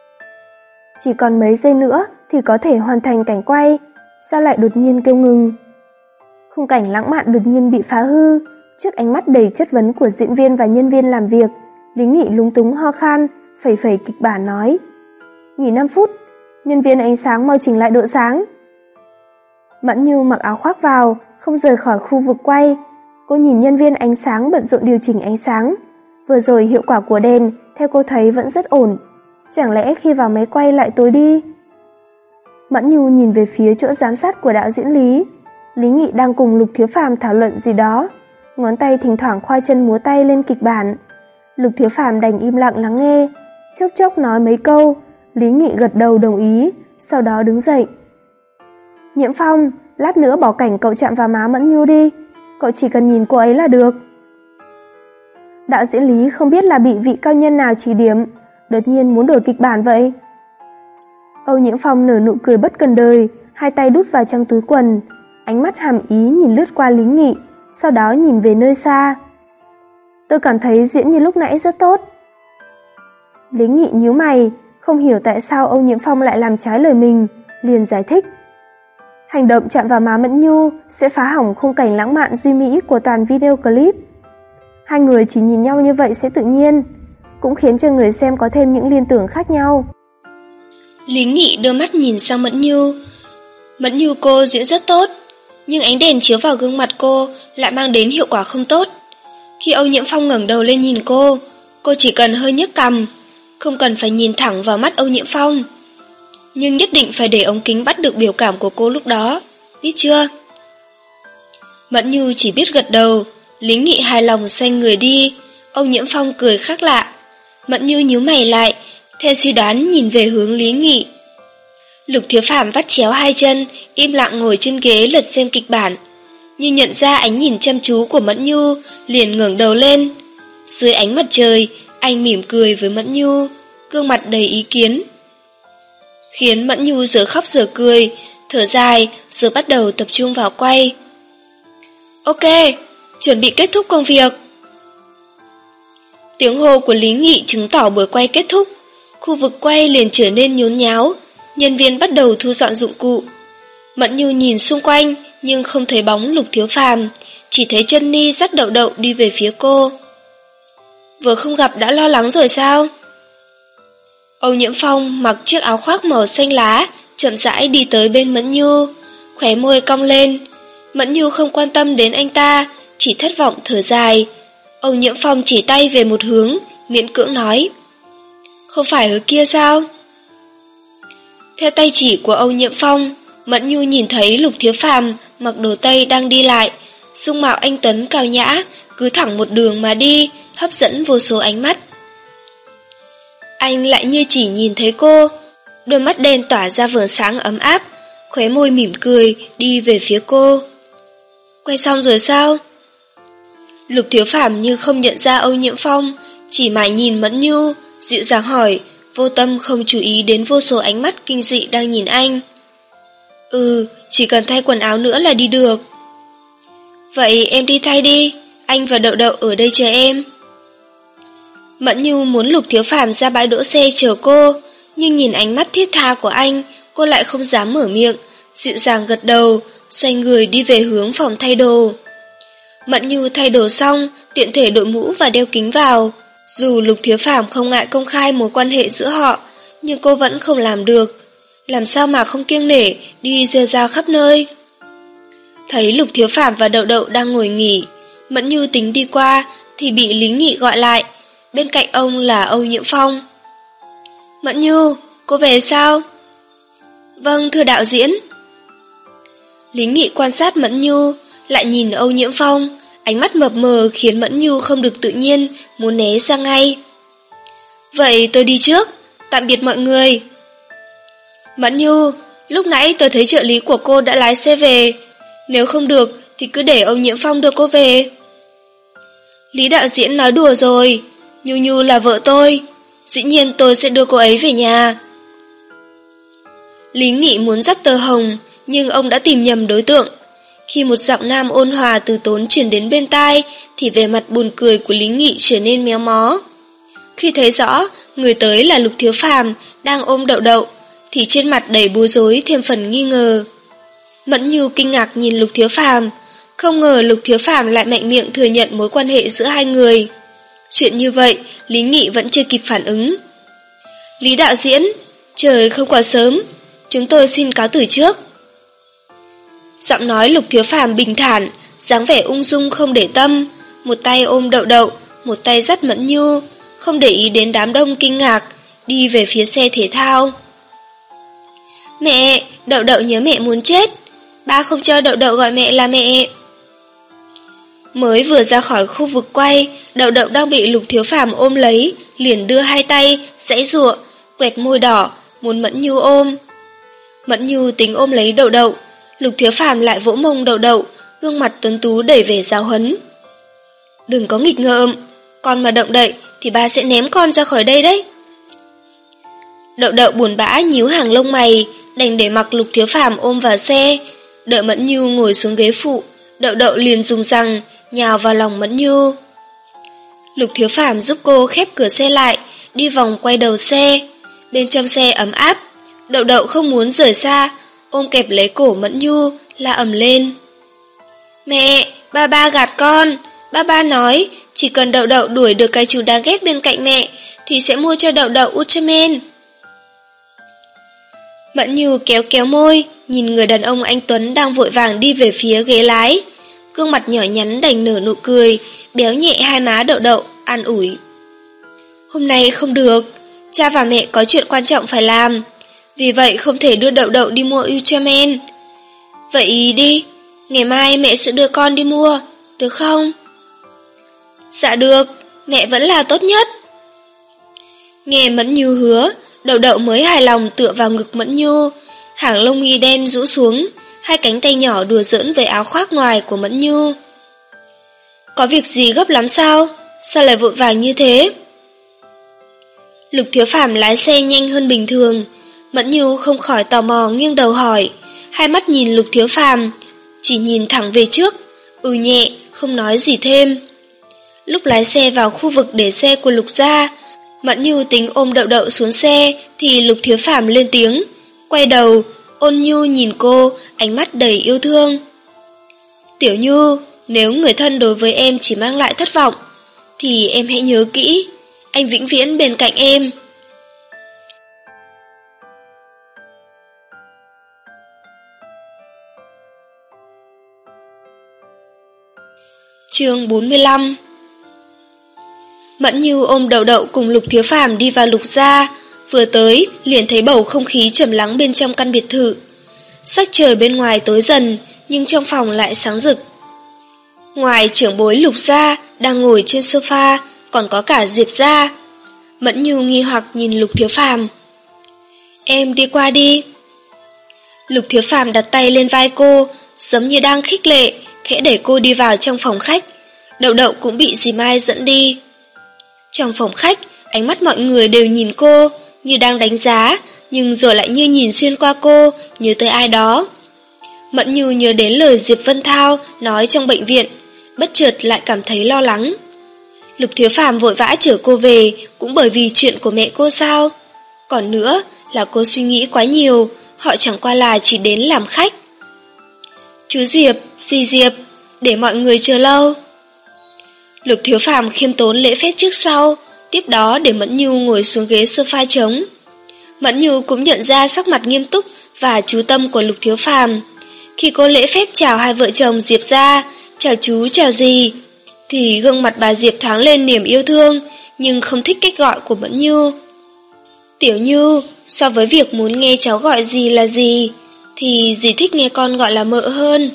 Chỉ còn mấy giây nữa thì có thể hoàn thành cảnh quay, sao lại đột nhiên kêu ngừng? Khung cảnh lãng mạn đột nhiên bị phá hư, trước ánh mắt đầy chất vấn của diễn viên và nhân viên làm việc, Lý Nghị lúng túng ho khan, phẩy phẩy kịch bản nói. Nghỉ năm phút, nhân viên ánh sáng mau chỉnh lại độ sáng. Mẫn Nhu mặc áo khoác vào, không rời khỏi khu vực quay. Cô nhìn nhân viên ánh sáng bận rộn điều chỉnh ánh sáng. Vừa rồi hiệu quả của đèn, theo cô thấy vẫn rất ổn. Chẳng lẽ khi vào máy quay lại tối đi? Mẫn Nhu nhìn về phía chỗ giám sát của đạo diễn Lý. Lý Nghị đang cùng Lục Thiếu Phàm thảo luận gì đó, ngón tay thỉnh thoảng khoai chân múa tay lên kịch bản. Lục Thiếu Phàm đành im lặng lắng nghe, chốc chốc nói mấy câu. Lý Nghị gật đầu đồng ý, sau đó đứng dậy. Nhiễm Phong, lát nữa bỏ cảnh cậu chạm vào má Mẫn Nhu đi, cậu chỉ cần nhìn cô ấy là được. Đạo diễn Lý không biết là bị vị cao nhân nào chỉ điểm, đột nhiên muốn đổi kịch bản vậy. Âu Nhiễm Phong nở nụ cười bất cần đời, hai tay đút vào trong túi quần, ánh mắt hàm ý nhìn lướt qua Lý Nghị, sau đó nhìn về nơi xa. Tôi cảm thấy diễn như lúc nãy rất tốt. Lý Nghị nhíu mày, không hiểu tại sao Âu Nhiễm Phong lại làm trái lời mình, liền giải thích. Hành động chạm vào má Mẫn Nhu sẽ phá hỏng khung cảnh lãng mạn duy mỹ của toàn video clip. Hai người chỉ nhìn nhau như vậy sẽ tự nhiên, cũng khiến cho người xem có thêm những liên tưởng khác nhau. Lý Nghị đưa mắt nhìn sang Mẫn Nhu. Mẫn Nhu cô diễn rất tốt, nhưng ánh đèn chiếu vào gương mặt cô lại mang đến hiệu quả không tốt. Khi Âu Nhiễm Phong ngẩng đầu lên nhìn cô, cô chỉ cần hơi nhấc cằm, không cần phải nhìn thẳng vào mắt Âu Nhiễm Phong. Nhưng nhất định phải để ống kính bắt được biểu cảm của cô lúc đó, biết chưa? Mẫn Nhu chỉ biết gật đầu. Lý Nghị hài lòng xoay người đi. Âu Nhiễm Phong cười khác lạ. Mẫn Nhu nhíu mày lại, theo suy đoán nhìn về hướng Lý Nghị. Lục Thiếu Phàm vắt chéo hai chân, im lặng ngồi trên ghế lật xem kịch bản. Nhưng nhận ra ánh nhìn chăm chú của Mẫn Nhu, liền ngẩng đầu lên. Dưới ánh mặt trời, anh mỉm cười với Mẫn Nhu, gương mặt đầy ý kiến, khiến Mẫn Nhu giờ khóc giờ cười, thở dài rồi bắt đầu tập trung vào quay. Ok, chuẩn bị kết thúc công việc. Tiếng hô của Lý Nghị chứng tỏ buổi quay kết thúc. Khu vực quay liền trở nên nhốn nháo, nhân viên bắt đầu thu dọn dụng cụ. Mẫn Nhu nhìn xung quanh nhưng không thấy bóng Lục Thiếu Phàm, chỉ thấy chân Ni dắt Đậu Đậu đi về phía cô. Vừa không gặp đã lo lắng rồi sao? Âu Nhiễm Phong mặc chiếc áo khoác màu xanh lá, chậm rãi đi tới bên Mẫn Nhu, khóe môi cong lên. Mẫn Nhu không quan tâm đến anh ta, chỉ thất vọng thở dài. Âu Nhiễm Phong chỉ tay về một hướng, miễn cưỡng nói. Không phải hướng kia sao? Theo tay chỉ của Âu Nhiễm Phong, Mẫn Nhu nhìn thấy Lục Thiếu Phàm mặc đồ tây đang đi lại, Dung mạo anh tuấn cao nhã, cứ thẳng một đường mà đi, hấp dẫn vô số ánh mắt. Anh lại như chỉ nhìn thấy cô, đôi mắt đen tỏa ra vầng sáng ấm áp, khóe môi mỉm cười đi về phía cô. Quay xong rồi sao? Lục Thiếu Phàm như không nhận ra Âu Nhiễm Phong, chỉ mải nhìn Mẫn Nhu, dịu dàng hỏi, vô tâm không chú ý đến vô số ánh mắt kinh dị đang nhìn anh. Ừ, chỉ cần thay quần áo nữa là đi được. Vậy em đi thay đi, anh và Đậu Đậu ở đây chờ em. Mẫn Nhu muốn Lục Thiếu Phàm ra bãi đỗ xe chờ cô, nhưng nhìn ánh mắt thiết tha của anh, cô lại không dám mở miệng, dịu dàng gật đầu, xoay người đi về hướng phòng thay đồ. Mẫn Nhu thay đồ xong, tiện thể đội mũ và đeo kính vào. Dù Lục Thiếu Phàm không ngại công khai mối quan hệ giữa họ, nhưng cô vẫn không làm được. Làm sao mà không kiêng nể đi rêu rao khắp nơi. Thấy Lục Thiếu Phàm và Đậu Đậu đang ngồi nghỉ, Mẫn Nhu tính đi qua thì bị Lý Nghị gọi lại. Bên cạnh ông là Âu Nhiễm Phong. Mẫn Nhu, cô về sao? Vâng, thưa đạo diễn. Lý Nghị quan sát Mẫn Nhu, lại nhìn Âu Nhiễm Phong, ánh mắt mập mờ khiến Mẫn Nhu không được tự nhiên, muốn né ra ngay. Vậy tôi đi trước, tạm biệt mọi người. Mẫn Nhu, lúc nãy tôi thấy trợ lý của cô đã lái xe về, nếu không được thì cứ để Âu Nhiễm Phong đưa cô về. Lý đạo diễn nói đùa rồi, Nhu Nhu là vợ tôi, dĩ nhiên tôi sẽ đưa cô ấy về nhà. Lý Nghị muốn dắt Tơ Hồng, nhưng ông đã tìm nhầm đối tượng. Khi một giọng nam ôn hòa từ tốn truyền đến bên tai, thì vẻ mặt buồn cười của Lý Nghị trở nên méo mó. Khi thấy rõ người tới là Lục Thiếu Phàm đang ôm Đậu Đậu, thì trên mặt đầy bối rối thêm phần nghi ngờ. Mẫn Nhu kinh ngạc nhìn Lục Thiếu Phàm, không ngờ Lục Thiếu Phàm lại mạnh miệng thừa nhận mối quan hệ giữa hai người. Chuyện như vậy, Lý Nghị vẫn chưa kịp phản ứng. Lý đạo diễn, trời không quá sớm, chúng tôi xin cáo từ trước. Giọng nói Lục Thiếu Phàm bình thản, dáng vẻ ung dung không để tâm, một tay ôm Đậu Đậu, một tay dắt Mẫn Nhu, không để ý đến đám đông kinh ngạc, đi về phía xe thể thao. Mẹ, Đậu Đậu nhớ mẹ muốn chết, ba không cho Đậu Đậu gọi mẹ là mẹ. Mới vừa ra khỏi khu vực quay, Đậu Đậu đang bị Lục Thiếu Phàm ôm lấy, liền đưa hai tay, giãy giụa, quẹt môi đỏ, muốn Mẫn Nhu ôm. Mẫn Nhu tính ôm lấy Đậu Đậu, Lục Thiếu Phàm lại vỗ mông Đậu Đậu, gương mặt tuấn tú đẩy về giáo huấn. Đừng có nghịch ngợm, con mà động đậy thì ba sẽ ném con ra khỏi đây đấy. Đậu Đậu buồn bã nhíu hàng lông mày, đành để mặc Lục Thiếu Phàm ôm vào xe. Đợi Mẫn Nhu ngồi xuống ghế phụ, Đậu Đậu liền dùng răng nhào vào lòng Mẫn Nhu. Lục Thiếu Phàm giúp cô khép cửa xe lại, đi vòng quay đầu xe. Bên trong xe ấm áp, Đậu Đậu không muốn rời xa, ôm kẹp lấy cổ Mẫn Nhu, la ầm lên. Mẹ, ba ba gạt con, ba ba nói chỉ cần Đậu Đậu đuổi được cái chú đáng ghét bên cạnh mẹ thì sẽ mua cho Đậu Đậu Ultraman. Mẫn Nhu kéo kéo môi, nhìn người đàn ông anh tuấn đang vội vàng đi về phía ghế lái. Gương mặt nhỏ nhắn đành nở nụ cười, béo nhẹ hai má Đậu Đậu, an ủi. Hôm nay không được, cha và mẹ có chuyện quan trọng phải làm, vì vậy không thể đưa Đậu Đậu đi mua Ultraman. Vậy đi, ngày mai mẹ sẽ đưa con đi mua, được không? Dạ được, mẹ vẫn là tốt nhất. Nghe Mẫn Nhu hứa, Đậu Đậu mới hài lòng tựa vào ngực Mẫn Nhu, hàng lông mi đen rũ xuống, hai cánh tay nhỏ đùa giỡn với áo khoác ngoài của Mẫn Nhu. Có việc gì gấp lắm sao? Sao lại vội vàng như thế? Lục Thiếu Phàm lái xe nhanh hơn bình thường, Mẫn Nhu không khỏi tò mò nghiêng đầu hỏi, hai mắt nhìn Lục Thiếu Phàm, chỉ nhìn thẳng về trước, ừ nhẹ, không nói gì thêm. Lúc lái xe vào khu vực để xe của Lục gia, Mẫn Nhu tính ôm Đậu Đậu xuống xe thì Lục Thiếu Phàm lên tiếng, quay đầu, ôn nhu nhìn cô, ánh mắt đầy yêu thương. Tiểu Nhu, nếu người thân đối với em chỉ mang lại thất vọng, thì em hãy nhớ kỹ, anh vĩnh viễn bên cạnh em. Chương bốn mươi lăm. Mẫn Nhu ôm Đậu Đậu cùng Lục Thiếu Phàm đi vào Lục gia, vừa tới liền thấy bầu không khí trầm lắng bên trong căn biệt thự. Sắc trời bên ngoài tối dần, nhưng trong phòng lại sáng rực. Ngoài trưởng bối Lục gia đang ngồi trên sofa, còn có cả Diệp gia. Mẫn Nhu nghi hoặc nhìn Lục Thiếu Phàm. Em đi qua đi. Lục Thiếu Phàm đặt tay lên vai cô, giống như đang khích lệ, khẽ để cô đi vào trong phòng khách. Đậu Đậu cũng bị dì Mai dẫn đi. Trong phòng khách, ánh mắt mọi người đều nhìn cô, như đang đánh giá, nhưng rồi lại như nhìn xuyên qua cô, nhớ tới ai đó. Mẫn Nhu nhớ đến lời Diệp Vân Thao nói trong bệnh viện, bất chợt lại cảm thấy lo lắng. Lục Thiếu Phàm vội vã chở cô về, cũng bởi vì chuyện của mẹ cô sao? Còn nữa là cô suy nghĩ quá nhiều, họ chẳng qua là chỉ đến làm khách. Chú Diệp, dì Diệp, để mọi người chờ lâu. Lục Thiếu Phàm khiêm tốn lễ phép trước sau, tiếp đó để Mẫn Nhu ngồi xuống ghế sofa trống. Mẫn Nhu cũng nhận ra sắc mặt nghiêm túc và chú tâm của Lục Thiếu Phàm. Khi cô lễ phép chào hai vợ chồng Diệp gia, chào chú chào dì, thì gương mặt bà Diệp thoáng lên niềm yêu thương, nhưng không thích cách gọi của Mẫn Nhu. Tiểu Nhu, so với việc muốn nghe cháu gọi dì là dì, thì dì thích nghe con gọi là mợ hơn.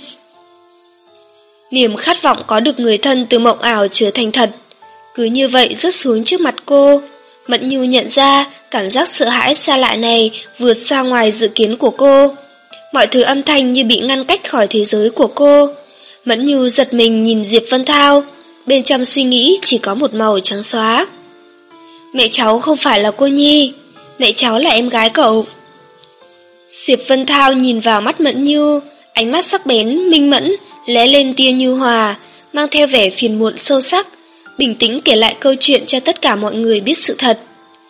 Niềm khát vọng có được người thân từ mộng ảo trở thành thật, cứ như vậy rớt xuống trước mặt cô. Mẫn Nhu nhận ra cảm giác sợ hãi xa lạ này vượt xa ngoài dự kiến của cô. Mọi thứ âm thanh như bị ngăn cách khỏi thế giới của cô. Mẫn Nhu giật mình nhìn Diệp Vân Thao, bên trong suy nghĩ chỉ có một màu trắng xóa. Mẹ cháu không phải là cô Nhi, mẹ cháu là em gái cậu. Diệp Vân Thao nhìn vào mắt Mẫn Nhu, ánh mắt sắc bén, minh mẫn, lóe lên tia nhu hòa, mang theo vẻ phiền muộn sâu sắc, bình tĩnh kể lại câu chuyện cho tất cả mọi người biết sự thật.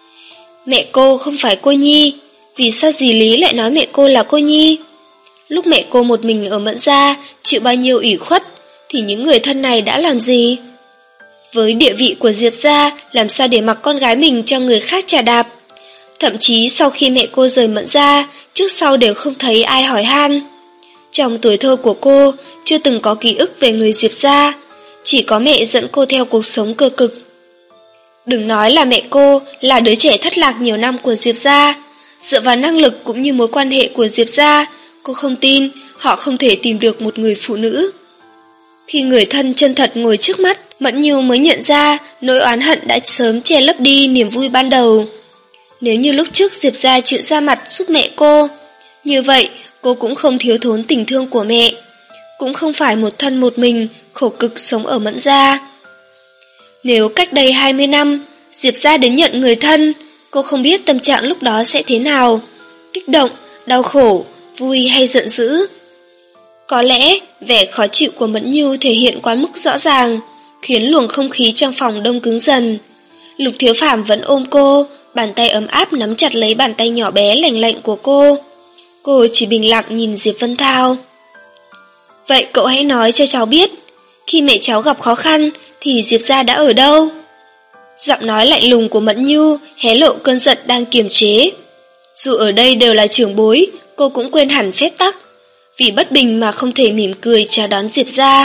Mẹ cô không phải cô Nhi, vì sao dì Lý lại nói mẹ cô là cô Nhi? Lúc mẹ cô một mình ở Mẫn gia, chịu bao nhiêu ủy khuất, thì những người thân này đã làm gì? Với địa vị của Diệp gia, làm sao để mặc con gái mình cho người khác chà đạp? Thậm chí sau khi mẹ cô rời Mẫn gia, trước sau đều không thấy ai hỏi han. Trong tuổi thơ của cô, chưa từng có ký ức về người Diệp gia, chỉ có mẹ dẫn cô theo cuộc sống cơ cực. Đừng nói là mẹ cô là đứa trẻ thất lạc nhiều năm của Diệp gia, dựa vào năng lực cũng như mối quan hệ của Diệp gia, cô không tin họ không thể tìm được một người phụ nữ. Khi người thân chân thật ngồi trước mắt, Mẫn Nhu mới nhận ra nỗi oán hận đã sớm che lấp đi niềm vui ban đầu. Nếu như lúc trước Diệp gia chịu ra mặt giúp mẹ cô, như vậy cô cũng không thiếu thốn tình thương của mẹ, cũng không phải một thân một mình khổ cực sống ở Mẫn gia. Nếu cách đây hai mươi năm, Diệp gia đến nhận người thân, cô không biết tâm trạng lúc đó sẽ thế nào, kích động, đau khổ, vui hay giận dữ. Có lẽ vẻ khó chịu của Mẫn Nhu thể hiện quá mức rõ ràng, khiến luồng không khí trong phòng đông cứng dần. Lục Thiếu Phàm vẫn ôm cô, bàn tay ấm áp nắm chặt lấy bàn tay nhỏ bé lành lạnh của cô. Cô chỉ bình lặng nhìn Diệp Vân Thao. Vậy cậu hãy nói cho cháu biết, khi mẹ cháu gặp khó khăn thì Diệp gia đã ở đâu? Giọng nói lạnh lùng của Mẫn Nhu hé lộ cơn giận đang kiềm chế. Dù ở đây đều là trưởng bối, cô cũng quên hẳn phép tắc, vì bất bình mà không thể mỉm cười chào đón Diệp gia.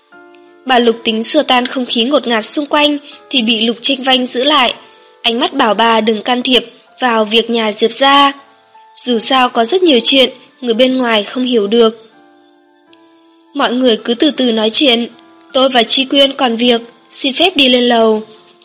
Bà Lục tính xua tan không khí ngột ngạt xung quanh thì bị Lục Tranh Vanh giữ lại, ánh mắt bảo bà đừng can thiệp vào việc nhà Diệp gia. Dù sao có rất nhiều chuyện người bên ngoài không hiểu được. Mọi người cứ từ từ nói chuyện, tôi và Chi Quyên còn việc, xin phép đi lên lầu.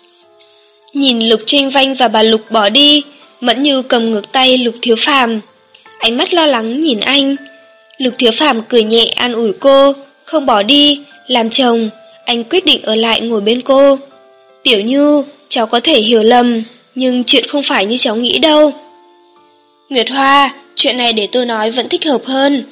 Nhìn Lục Tranh Vanh và bà Lục bỏ đi, Mẫn Nhu cầm ngược tay Lục Thiếu Phàm, ánh mắt lo lắng nhìn anh. Lục Thiếu Phàm cười nhẹ an ủi cô, không bỏ đi, làm chồng, anh quyết định ở lại ngồi bên cô. Tiểu Nhu, cháu có thể hiểu lầm, nhưng chuyện không phải như cháu nghĩ đâu. Nguyệt Hoa, chuyện này để tôi nói vẫn thích hợp hơn.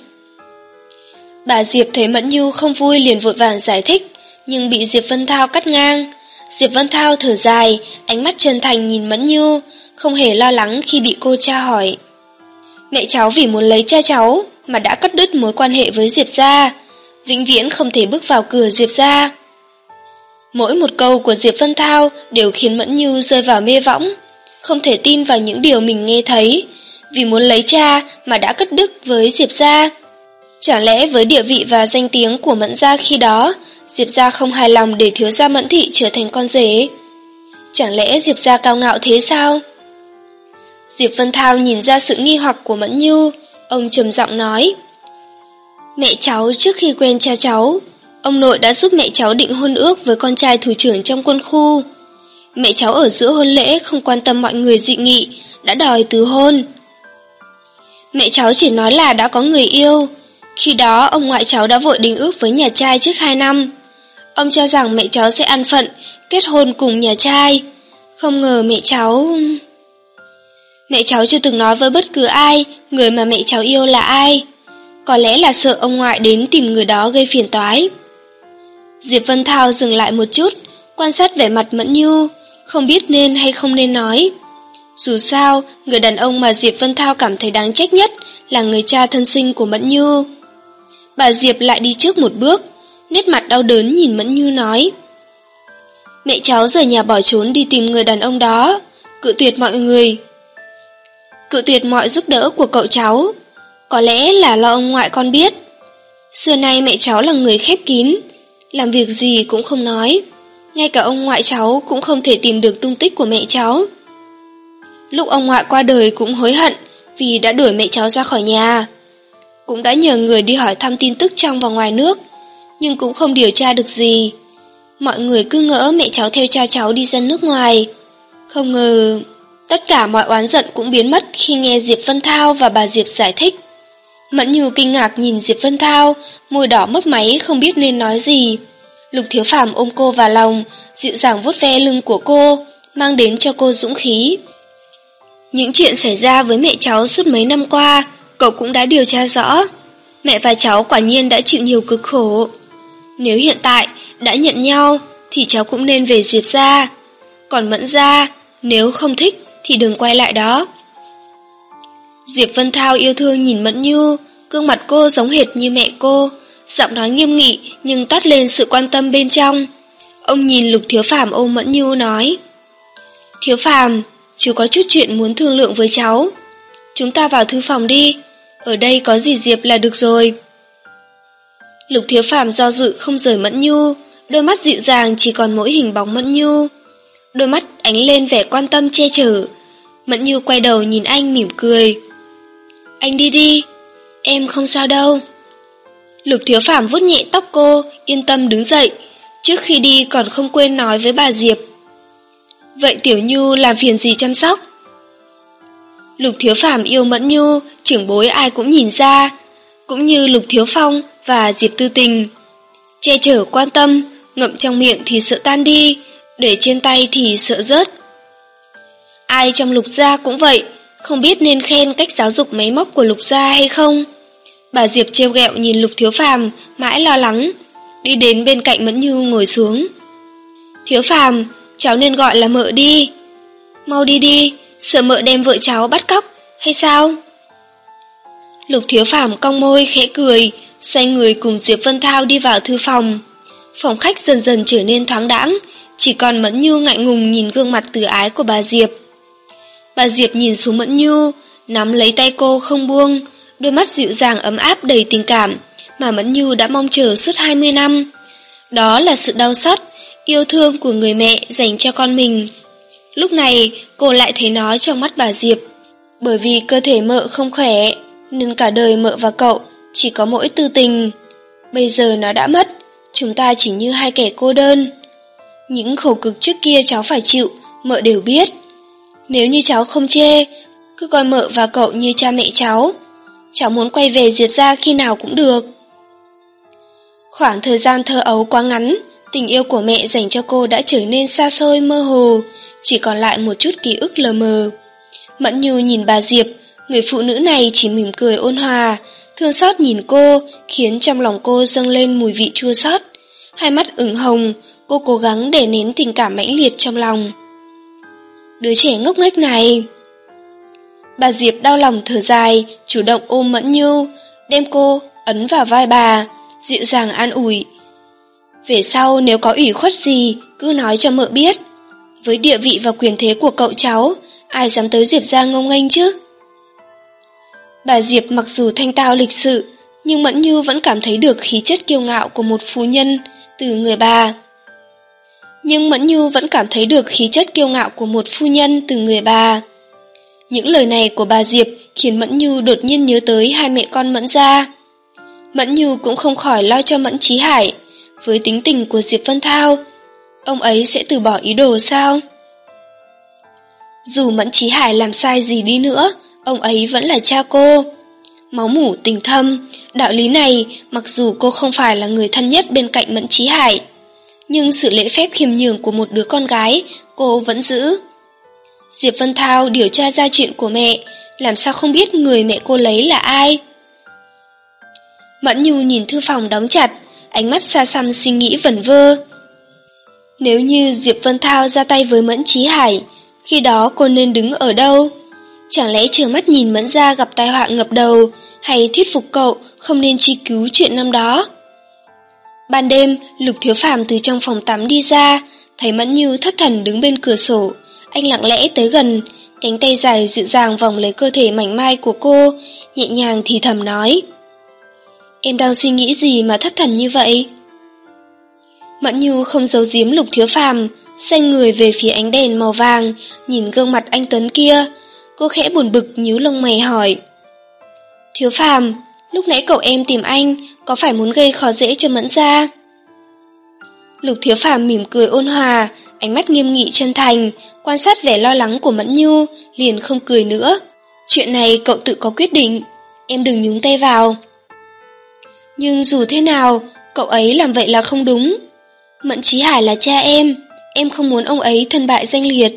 Bà Diệp thấy Mẫn Nhu không vui liền vội vàng giải thích, nhưng bị Diệp Vân Thao cắt ngang. Diệp Vân Thao thở dài, ánh mắt chân thành nhìn Mẫn Nhu, không hề lo lắng khi bị cô tra hỏi. Mẹ cháu vì muốn lấy cha cháu mà đã cắt đứt mối quan hệ với Diệp gia, vĩnh viễn không thể bước vào cửa Diệp gia. Mỗi một câu của Diệp Vân Thao đều khiến Mẫn Nhu rơi vào mê võng, không thể tin vào những điều mình nghe thấy, vì muốn lấy cha mà đã cắt đứt với Diệp gia. Chẳng lẽ với địa vị và danh tiếng của Mẫn gia khi đó, Diệp gia không hài lòng để thiếu gia Mẫn thị trở thành con rể? Chẳng lẽ Diệp gia cao ngạo thế sao? Diệp Vân Thao nhìn ra sự nghi hoặc của Mẫn Nhu, ông trầm giọng nói: Mẹ cháu trước khi quen cha cháu, Ông nội đã giúp mẹ cháu định hôn ước với con trai thủ trưởng trong quân khu. Mẹ cháu ở giữa hôn lễ không quan tâm mọi người dị nghị, đã đòi từ hôn. Mẹ cháu chỉ nói là đã có người yêu. Khi đó ông ngoại cháu đã vội đính ước với nhà trai trước hai năm. Ông cho rằng mẹ cháu sẽ ăn phận, kết hôn cùng nhà trai. Không ngờ mẹ cháu... Mẹ cháu chưa từng nói với bất cứ ai người mà mẹ cháu yêu là ai. Có lẽ là sợ ông ngoại đến tìm người đó gây phiền toái. Diệp Vân Thao dừng lại một chút, quan sát vẻ mặt Mẫn Nhu, không biết nên hay không nên nói. Dù sao, người đàn ông mà Diệp Vân Thao cảm thấy đáng trách nhất là người cha thân sinh của Mẫn Nhu. Bà Diệp lại đi trước một bước, nét mặt đau đớn nhìn Mẫn Nhu nói: Mẹ cháu rời nhà bỏ trốn đi tìm người đàn ông đó, cự tuyệt mọi người, cự tuyệt mọi giúp đỡ của cậu cháu. Có lẽ là lo ông ngoại con biết. Xưa nay mẹ cháu là người khép kín, làm việc gì cũng không nói. Ngay cả ông ngoại cháu cũng không thể tìm được tung tích của mẹ cháu. Lúc ông ngoại qua đời cũng hối hận vì đã đuổi mẹ cháu ra khỏi nhà. Cũng đã nhờ người đi hỏi thăm tin tức trong và ngoài nước, nhưng cũng không điều tra được gì. Mọi người cứ ngỡ mẹ cháu theo cha cháu đi ra nước ngoài. Không ngờ... Tất cả mọi oán giận cũng biến mất khi nghe Diệp Vân Thao và bà Diệp giải thích. Mẫn Nhu kinh ngạc nhìn Diệp Vân Thao, môi đỏ mấp máy không biết nên nói gì. Lục Thiếu Phàm ôm cô vào lòng, dịu dàng vuốt ve lưng của cô, mang đến cho cô dũng khí. Những chuyện xảy ra với mẹ cháu suốt mấy năm qua, cậu cũng đã điều tra rõ. Mẹ và cháu quả nhiên đã chịu nhiều cực khổ. Nếu hiện tại đã nhận nhau, thì cháu cũng nên về Diệp gia. Còn Mẫn gia, nếu không thích thì đừng quay lại đó. Diệp Vân Thao yêu thương nhìn Mẫn Nhu, gương mặt cô giống hệt như mẹ cô, giọng nói nghiêm nghị nhưng toát lên sự quan tâm bên trong. Ông nhìn Lục Thiếu Phàm ôm Mẫn Nhu nói: Thiếu Phàm, chú có chút chuyện muốn thương lượng với cháu. Chúng ta vào thư phòng đi, ở đây có dì Diệp là được rồi. Lục Thiếu Phàm do dự không rời Mẫn Nhu, đôi mắt dịu dàng chỉ còn mỗi hình bóng Mẫn Nhu. Đôi mắt ánh lên vẻ quan tâm che chở. Mẫn Nhu quay đầu nhìn anh mỉm cười: Anh đi đi, em không sao đâu. Lục Thiếu Phàm vuốt nhẹ tóc cô, yên tâm đứng dậy. Trước khi đi còn không quên nói với bà Diệp: Vậy Tiểu Nhu làm phiền gì chăm sóc? Lục Thiếu Phàm yêu Mẫn Nhu, trưởng bối ai cũng nhìn ra, cũng như Lục Thiếu Phong và Diệp Tư Tình. Che chở quan tâm, ngậm trong miệng thì sợ tan đi, để trên tay thì sợ rớt. Ai trong Lục gia cũng vậy, không biết nên khen cách giáo dục máy móc của Lục gia hay không. Bà Diệp trêu ghẹo nhìn Lục Thiếu Phàm, mãi lo lắng, đi đến bên cạnh Mẫn Nhu ngồi xuống. Thiếu Phàm, cháu nên gọi là mợ đi. Mau đi đi, sợ mợ đem vợ cháu bắt cóc hay sao? Lục Thiếu Phàm cong môi khẽ cười, xoay người cùng Diệp Vân Thao đi vào thư phòng. Phòng khách dần dần trở nên thoáng đãng, chỉ còn Mẫn Nhu ngại ngùng nhìn gương mặt từ ái của bà Diệp. Bà Diệp nhìn xuống Mẫn Nhu, nắm lấy tay cô không buông, đôi mắt dịu dàng ấm áp đầy tình cảm mà Mẫn Nhu đã mong chờ suốt hai mươi năm. Đó là sự đau xót, yêu thương của người mẹ dành cho con mình. Lúc này cô lại thấy nó trong mắt bà Diệp. Bởi vì cơ thể mợ không khỏe nên cả đời mợ và cậu chỉ có mỗi Tư Tình. Bây giờ nó đã mất, chúng ta chỉ như hai kẻ cô đơn. Những khổ cực trước kia cháu phải chịu, mợ đều biết. Nếu như cháu không chê, cứ coi mợ và cậu như cha mẹ cháu. Cháu muốn quay về Diệp gia khi nào cũng được. Khoảng thời gian thơ ấu quá ngắn, tình yêu của mẹ dành cho cô đã trở nên xa xôi mơ hồ, chỉ còn lại một chút ký ức lờ mờ. Mẫn Nhu nhìn bà Diệp, người phụ nữ này chỉ mỉm cười ôn hòa, thương xót nhìn cô, khiến trong lòng cô dâng lên mùi vị chua xót. Hai mắt ửng hồng, cô cố gắng đè nén tình cảm mãnh liệt trong lòng. Đứa trẻ ngốc nghếch này. Bà Diệp đau lòng thở dài, chủ động ôm Mẫn Nhu, đem cô ấn vào vai bà, dịu dàng an ủi. Về sau nếu có ủy khuất gì, cứ nói cho mợ biết. Với địa vị và quyền thế của cậu cháu, ai dám tới Diệp gia ngông nghênh chứ? Bà Diệp mặc dù thanh tao lịch sự, nhưng Mẫn Nhu vẫn cảm thấy được khí chất kiêu ngạo của một phu nhân từ người bà. Nhưng Mẫn Nhu vẫn cảm thấy được khí chất kiêu ngạo của một phu nhân từ người bà. Những lời này của bà Diệp khiến Mẫn Nhu đột nhiên nhớ tới hai mẹ con Mẫn gia. Mẫn Nhu cũng không khỏi lo cho Mẫn Chí Hải, với tính tình của Diệp Vân Thao, ông ấy sẽ từ bỏ ý đồ sao? Dù Mẫn Chí Hải làm sai gì đi nữa, ông ấy vẫn là cha cô. Máu mủ tình thâm, đạo lý này mặc dù cô không phải là người thân nhất bên cạnh Mẫn Chí Hải, nhưng sự lễ phép khiêm nhường của một đứa con gái cô vẫn giữ. Diệp Vân Thao điều tra ra chuyện của mẹ, làm sao không biết người mẹ cô lấy là ai? Mẫn Nhu nhìn thư phòng đóng chặt, ánh mắt xa xăm suy nghĩ vẩn vơ. Nếu như Diệp Vân Thao ra tay với Mẫn Chí Hải, khi đó cô nên đứng ở đâu? Chẳng lẽ trơ mắt nhìn Mẫn gia gặp tai họa ngập đầu, hay thuyết phục cậu không nên truy cứu chuyện năm đó? Ban đêm, Lục Thiếu Phàm từ trong phòng tắm đi ra, thấy Mẫn Nhu thất thần đứng bên cửa sổ. Anh lặng lẽ tới gần, cánh tay dài dịu dàng vòng lấy cơ thể mảnh mai của cô, nhẹ nhàng thì thầm nói: Em đang suy nghĩ gì mà thất thần như vậy? Mẫn Nhu không giấu giếm Lục Thiếu Phàm, xoay người về phía ánh đèn màu vàng, nhìn gương mặt anh tuấn kia. Cô khẽ buồn bực nhíu lông mày hỏi: Thiếu Phàm, lúc nãy cậu em tìm anh, có phải muốn gây khó dễ cho Mẫn gia? Lục Thiếu Phàm mỉm cười ôn hòa, ánh mắt nghiêm nghị chân thành, quan sát vẻ lo lắng của Mẫn Nhu, liền không cười nữa. Chuyện này cậu tự có quyết định, em đừng nhúng tay vào. Nhưng dù thế nào, cậu ấy làm vậy là không đúng. Mẫn Chí Hải là cha em, em không muốn ông ấy thân bại danh liệt.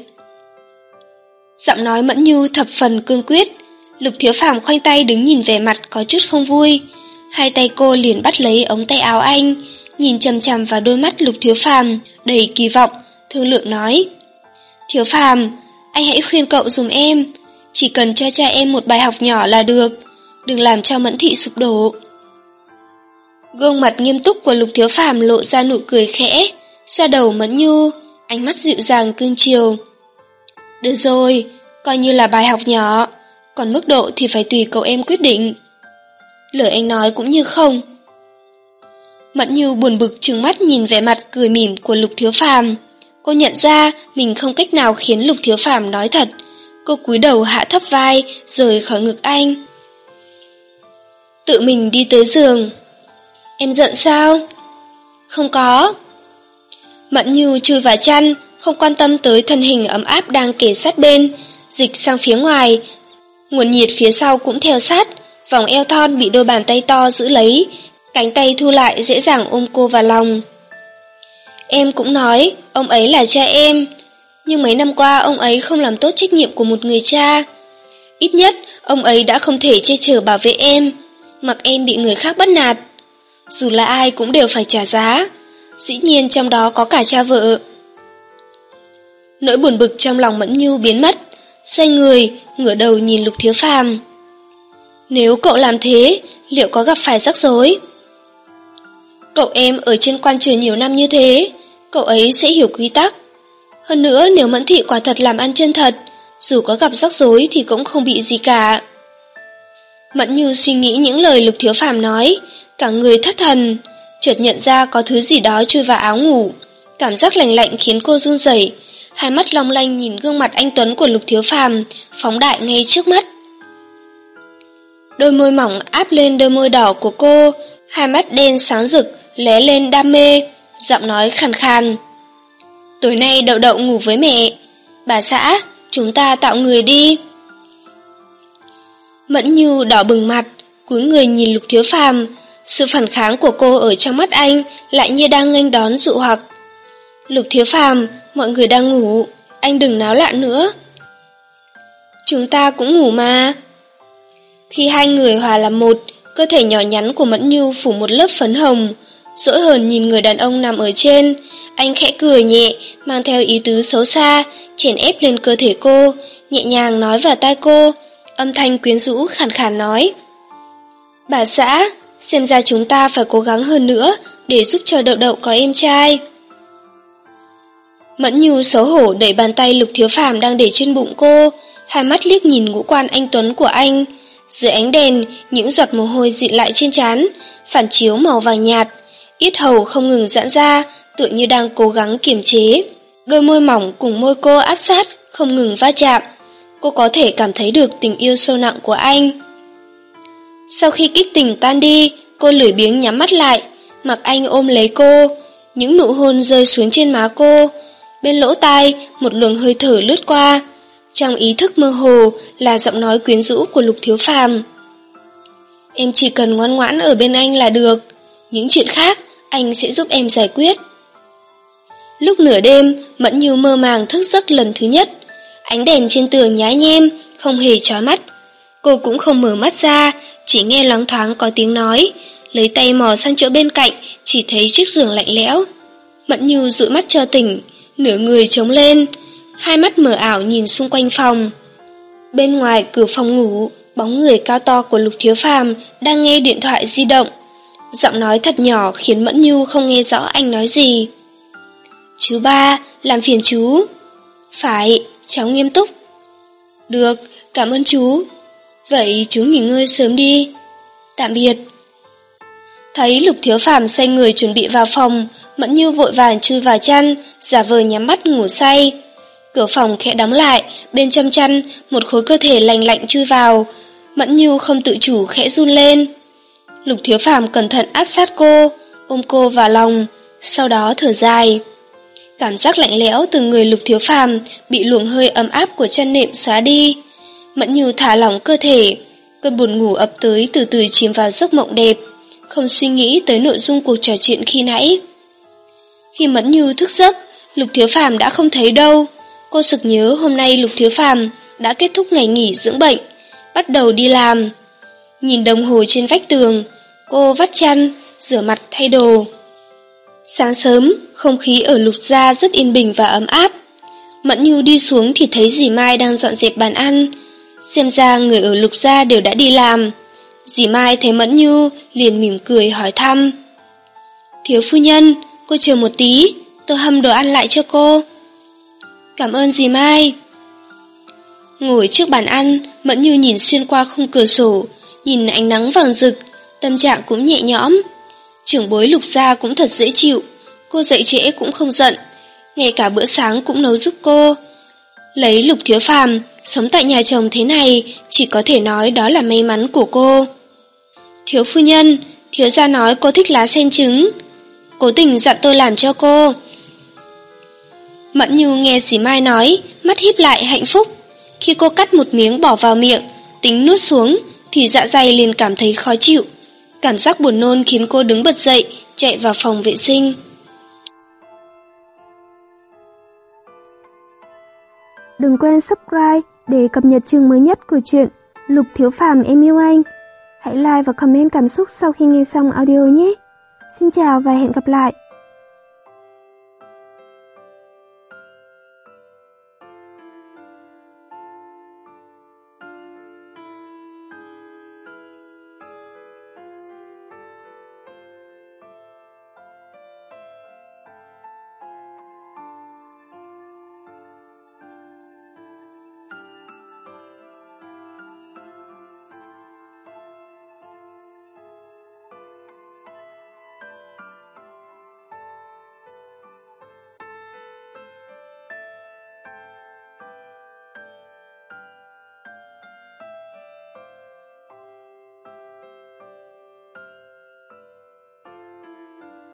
Giọng nói Mẫn Nhu thập phần cương quyết. Lục Thiếu Phàm khoanh tay đứng nhìn vẻ mặt có chút không vui. Hai tay cô liền bắt lấy ống tay áo anh, nhìn chằm chằm vào đôi mắt Lục Thiếu Phàm đầy kỳ vọng, thương lượng nói: Thiếu Phàm, anh hãy khuyên cậu dùm em, chỉ cần cho cha em một bài học nhỏ là được, đừng làm cho Mẫn thị sụp đổ. Gương mặt nghiêm túc của Lục Thiếu Phàm lộ ra nụ cười khẽ, xoa đầu Mẫn Nhu, ánh mắt dịu dàng cương chiều. Được rồi, coi như là bài học nhỏ, còn mức độ thì phải tùy cậu em quyết định. Lời anh nói cũng như không. Mẫn Nhu buồn bực trừng mắt nhìn vẻ mặt cười mỉm của Lục Thiếu Phàm. Cô nhận ra mình không cách nào khiến Lục Thiếu Phàm nói thật. Cô cúi đầu hạ thấp vai, rời khỏi ngực anh. Tự mình đi tới giường. Em giận sao? Không có. Mẫn Nhu chui vào chăn, không quan tâm tới thân hình ấm áp đang kề sát bên, dịch sang phía ngoài. Nguồn nhiệt phía sau cũng theo sát, vòng eo thon bị đôi bàn tay to giữ lấy, cánh tay thu lại dễ dàng ôm cô vào lòng. Em cũng nói, ông ấy là cha em, nhưng mấy năm qua ông ấy không làm tốt trách nhiệm của một người cha. Ít nhất, ông ấy đã không thể che chở bảo vệ em, mặc em bị người khác bắt nạt. Dù là ai cũng đều phải trả giá, dĩ nhiên trong đó có cả cha vợ. Nỗi buồn bực trong lòng Mẫn Nhu biến mất, xoay người, ngửa đầu nhìn Lục Thiếu Phàm. Nếu cậu làm thế, liệu có gặp phải rắc rối? Cậu em ở trên quan trường nhiều năm như thế, cậu ấy sẽ hiểu quy tắc. Hơn nữa, nếu Mẫn thị quả thật làm ăn chân thật, dù có gặp rắc rối thì cũng không bị gì cả. Mẫn Nhu suy nghĩ những lời Lục Thiếu Phàm nói, cả người thất thần, chợt nhận ra có thứ gì đó chui vào áo ngủ. Cảm giác lạnh lạnh khiến cô run rẩy, hai mắt long lanh nhìn gương mặt anh tuấn của Lục Thiếu Phàm phóng đại ngay trước mắt. Đôi môi mỏng áp lên đôi môi đỏ của cô, hai mắt đen sáng rực lóe lên đam mê, giọng nói khàn khàn. Tối nay Đậu Đậu ngủ với mẹ. Bà xã, chúng ta tạo người đi. Mẫn Nhu đỏ bừng mặt, cúi người nhìn Lục Thiếu Phàm. Sự phản kháng của cô ở trong mắt anh lại như đang nghênh đón dụ hoặc. Lục Thiếu Phàm, mọi người đang ngủ, anh đừng náo loạn nữa. Chúng ta cũng ngủ mà. Khi hai người hòa làm một, cơ thể nhỏ nhắn của Mẫn Nhu phủ một lớp phấn hồng. Dỗi hờn nhìn người đàn ông nằm ở trên, anh khẽ cười nhẹ, mang theo ý tứ xấu xa, chèn ép lên cơ thể cô, nhẹ nhàng nói vào tai cô, âm thanh quyến rũ khàn khàn nói. Bà xã, xem ra chúng ta phải cố gắng hơn nữa để giúp cho Đậu Đậu có em trai. Mẫn Nhu xấu hổ đẩy bàn tay Lục Thiếu Phàm đang để trên bụng cô, hai mắt liếc nhìn ngũ quan anh tuấn của anh. Dưới ánh đèn, những giọt mồ hôi dịn lại trên trán, phản chiếu màu vàng nhạt, yết hầu không ngừng giãn ra, tựa như đang cố gắng kiềm chế. Đôi môi mỏng cùng môi cô áp sát, không ngừng va chạm. Cô có thể cảm thấy được tình yêu sâu nặng của anh. Sau khi kích tình tan đi, cô lười biếng nhắm mắt lại, mặc anh ôm lấy cô, những nụ hôn rơi xuống trên má cô. Bên lỗ tai, một luồng hơi thở lướt qua. Trong ý thức mơ hồ là giọng nói quyến rũ của Lục Thiếu Phàm. Em chỉ cần ngoan ngoãn ở bên anh là được, những chuyện khác anh sẽ giúp em giải quyết. Lúc nửa đêm, Mẫn Nhu mơ màng thức giấc lần thứ nhất. Ánh đèn trên tường nhá nhem, không hề chói mắt. Cô cũng không mở mắt ra, chỉ nghe loáng thoáng có tiếng nói. Lấy tay mò sang chỗ bên cạnh, chỉ thấy chiếc giường lạnh lẽo. Mẫn Nhu dụi mắt cho tỉnh, nửa người trống lên, hai mắt mở ảo nhìn xung quanh phòng. Bên ngoài cửa phòng ngủ, bóng người cao to của Lục Thiếu Phàm đang nghe điện thoại di động. Giọng nói thật nhỏ khiến Mẫn Nhu không nghe rõ anh nói gì. Chú ba, làm phiền chú. Phải, cháu nghiêm túc. Được, cảm ơn chú. Vậy chú nghỉ ngơi sớm đi. Tạm biệt. Thấy Lục Thiếu Phàm xoay người chuẩn bị vào phòng, Mẫn Nhu vội vàng chui vào chăn, giả vờ nhắm mắt ngủ say. Cửa phòng khẽ đóng lại, bên trong chăn, một khối cơ thể lành lạnh chui vào. Mẫn Nhu không tự chủ khẽ run lên. Lục Thiếu Phàm cẩn thận áp sát cô, ôm cô vào lòng, sau đó thở dài. Cảm giác lạnh lẽo từ người Lục Thiếu Phàm bị luồng hơi ấm áp của chăn nệm xóa đi. Mẫn Nhu thả lỏng cơ thể, cơn buồn ngủ ập tới từ từ chìm vào giấc mộng đẹp, không suy nghĩ tới nội dung cuộc trò chuyện khi nãy. Khi Mẫn Nhu thức giấc, Lục Thiếu Phàm đã không thấy đâu. Cô sực nhớ hôm nay Lục Thiếu Phàm đã kết thúc ngày nghỉ dưỡng bệnh, bắt đầu đi làm. Nhìn đồng hồ trên vách tường, cô vắt chăn, rửa mặt thay đồ. Sáng sớm, không khí ở Lục gia rất yên bình và ấm áp. Mẫn Nhu đi xuống thì thấy dì Mai đang dọn dẹp bàn ăn. Xem ra người ở Lục gia đều đã đi làm. Dì Mai thấy Mẫn Nhu liền mỉm cười hỏi thăm. Thiếu phu nhân, cô chờ một tí, tôi hâm đồ ăn lại cho cô. Cảm ơn dì Mai. Ngồi trước bàn ăn, Mẫn Nhu nhìn xuyên qua khung cửa sổ, nhìn ánh nắng vàng rực, tâm trạng cũng nhẹ nhõm. Trưởng bối Lục gia cũng thật dễ chịu, cô dậy trễ cũng không giận, ngay cả bữa sáng cũng nấu giúp cô. Lấy Lục Thiếu Phàm sống tại nhà chồng thế này, chỉ có thể nói đó là may mắn của cô. Thiếu phu nhân, thiếu gia nói cô thích lá sen trứng, cố tình dặn tôi làm cho cô. Mẫn Nhu nghe dì Mai nói, mắt híp lại hạnh phúc. Khi cô cắt một miếng bỏ vào miệng, tính nuốt xuống, thì dạ dày liền cảm thấy khó chịu. Cảm giác buồn nôn khiến cô đứng bật dậy, chạy vào phòng vệ sinh. Đừng quên subscribe để cập nhật chương mới nhất của truyện Lục Thiếu Phàm Em Yêu Anh. Hãy like và comment cảm xúc sau khi nghe xong audio nhé. Xin chào và hẹn gặp lại.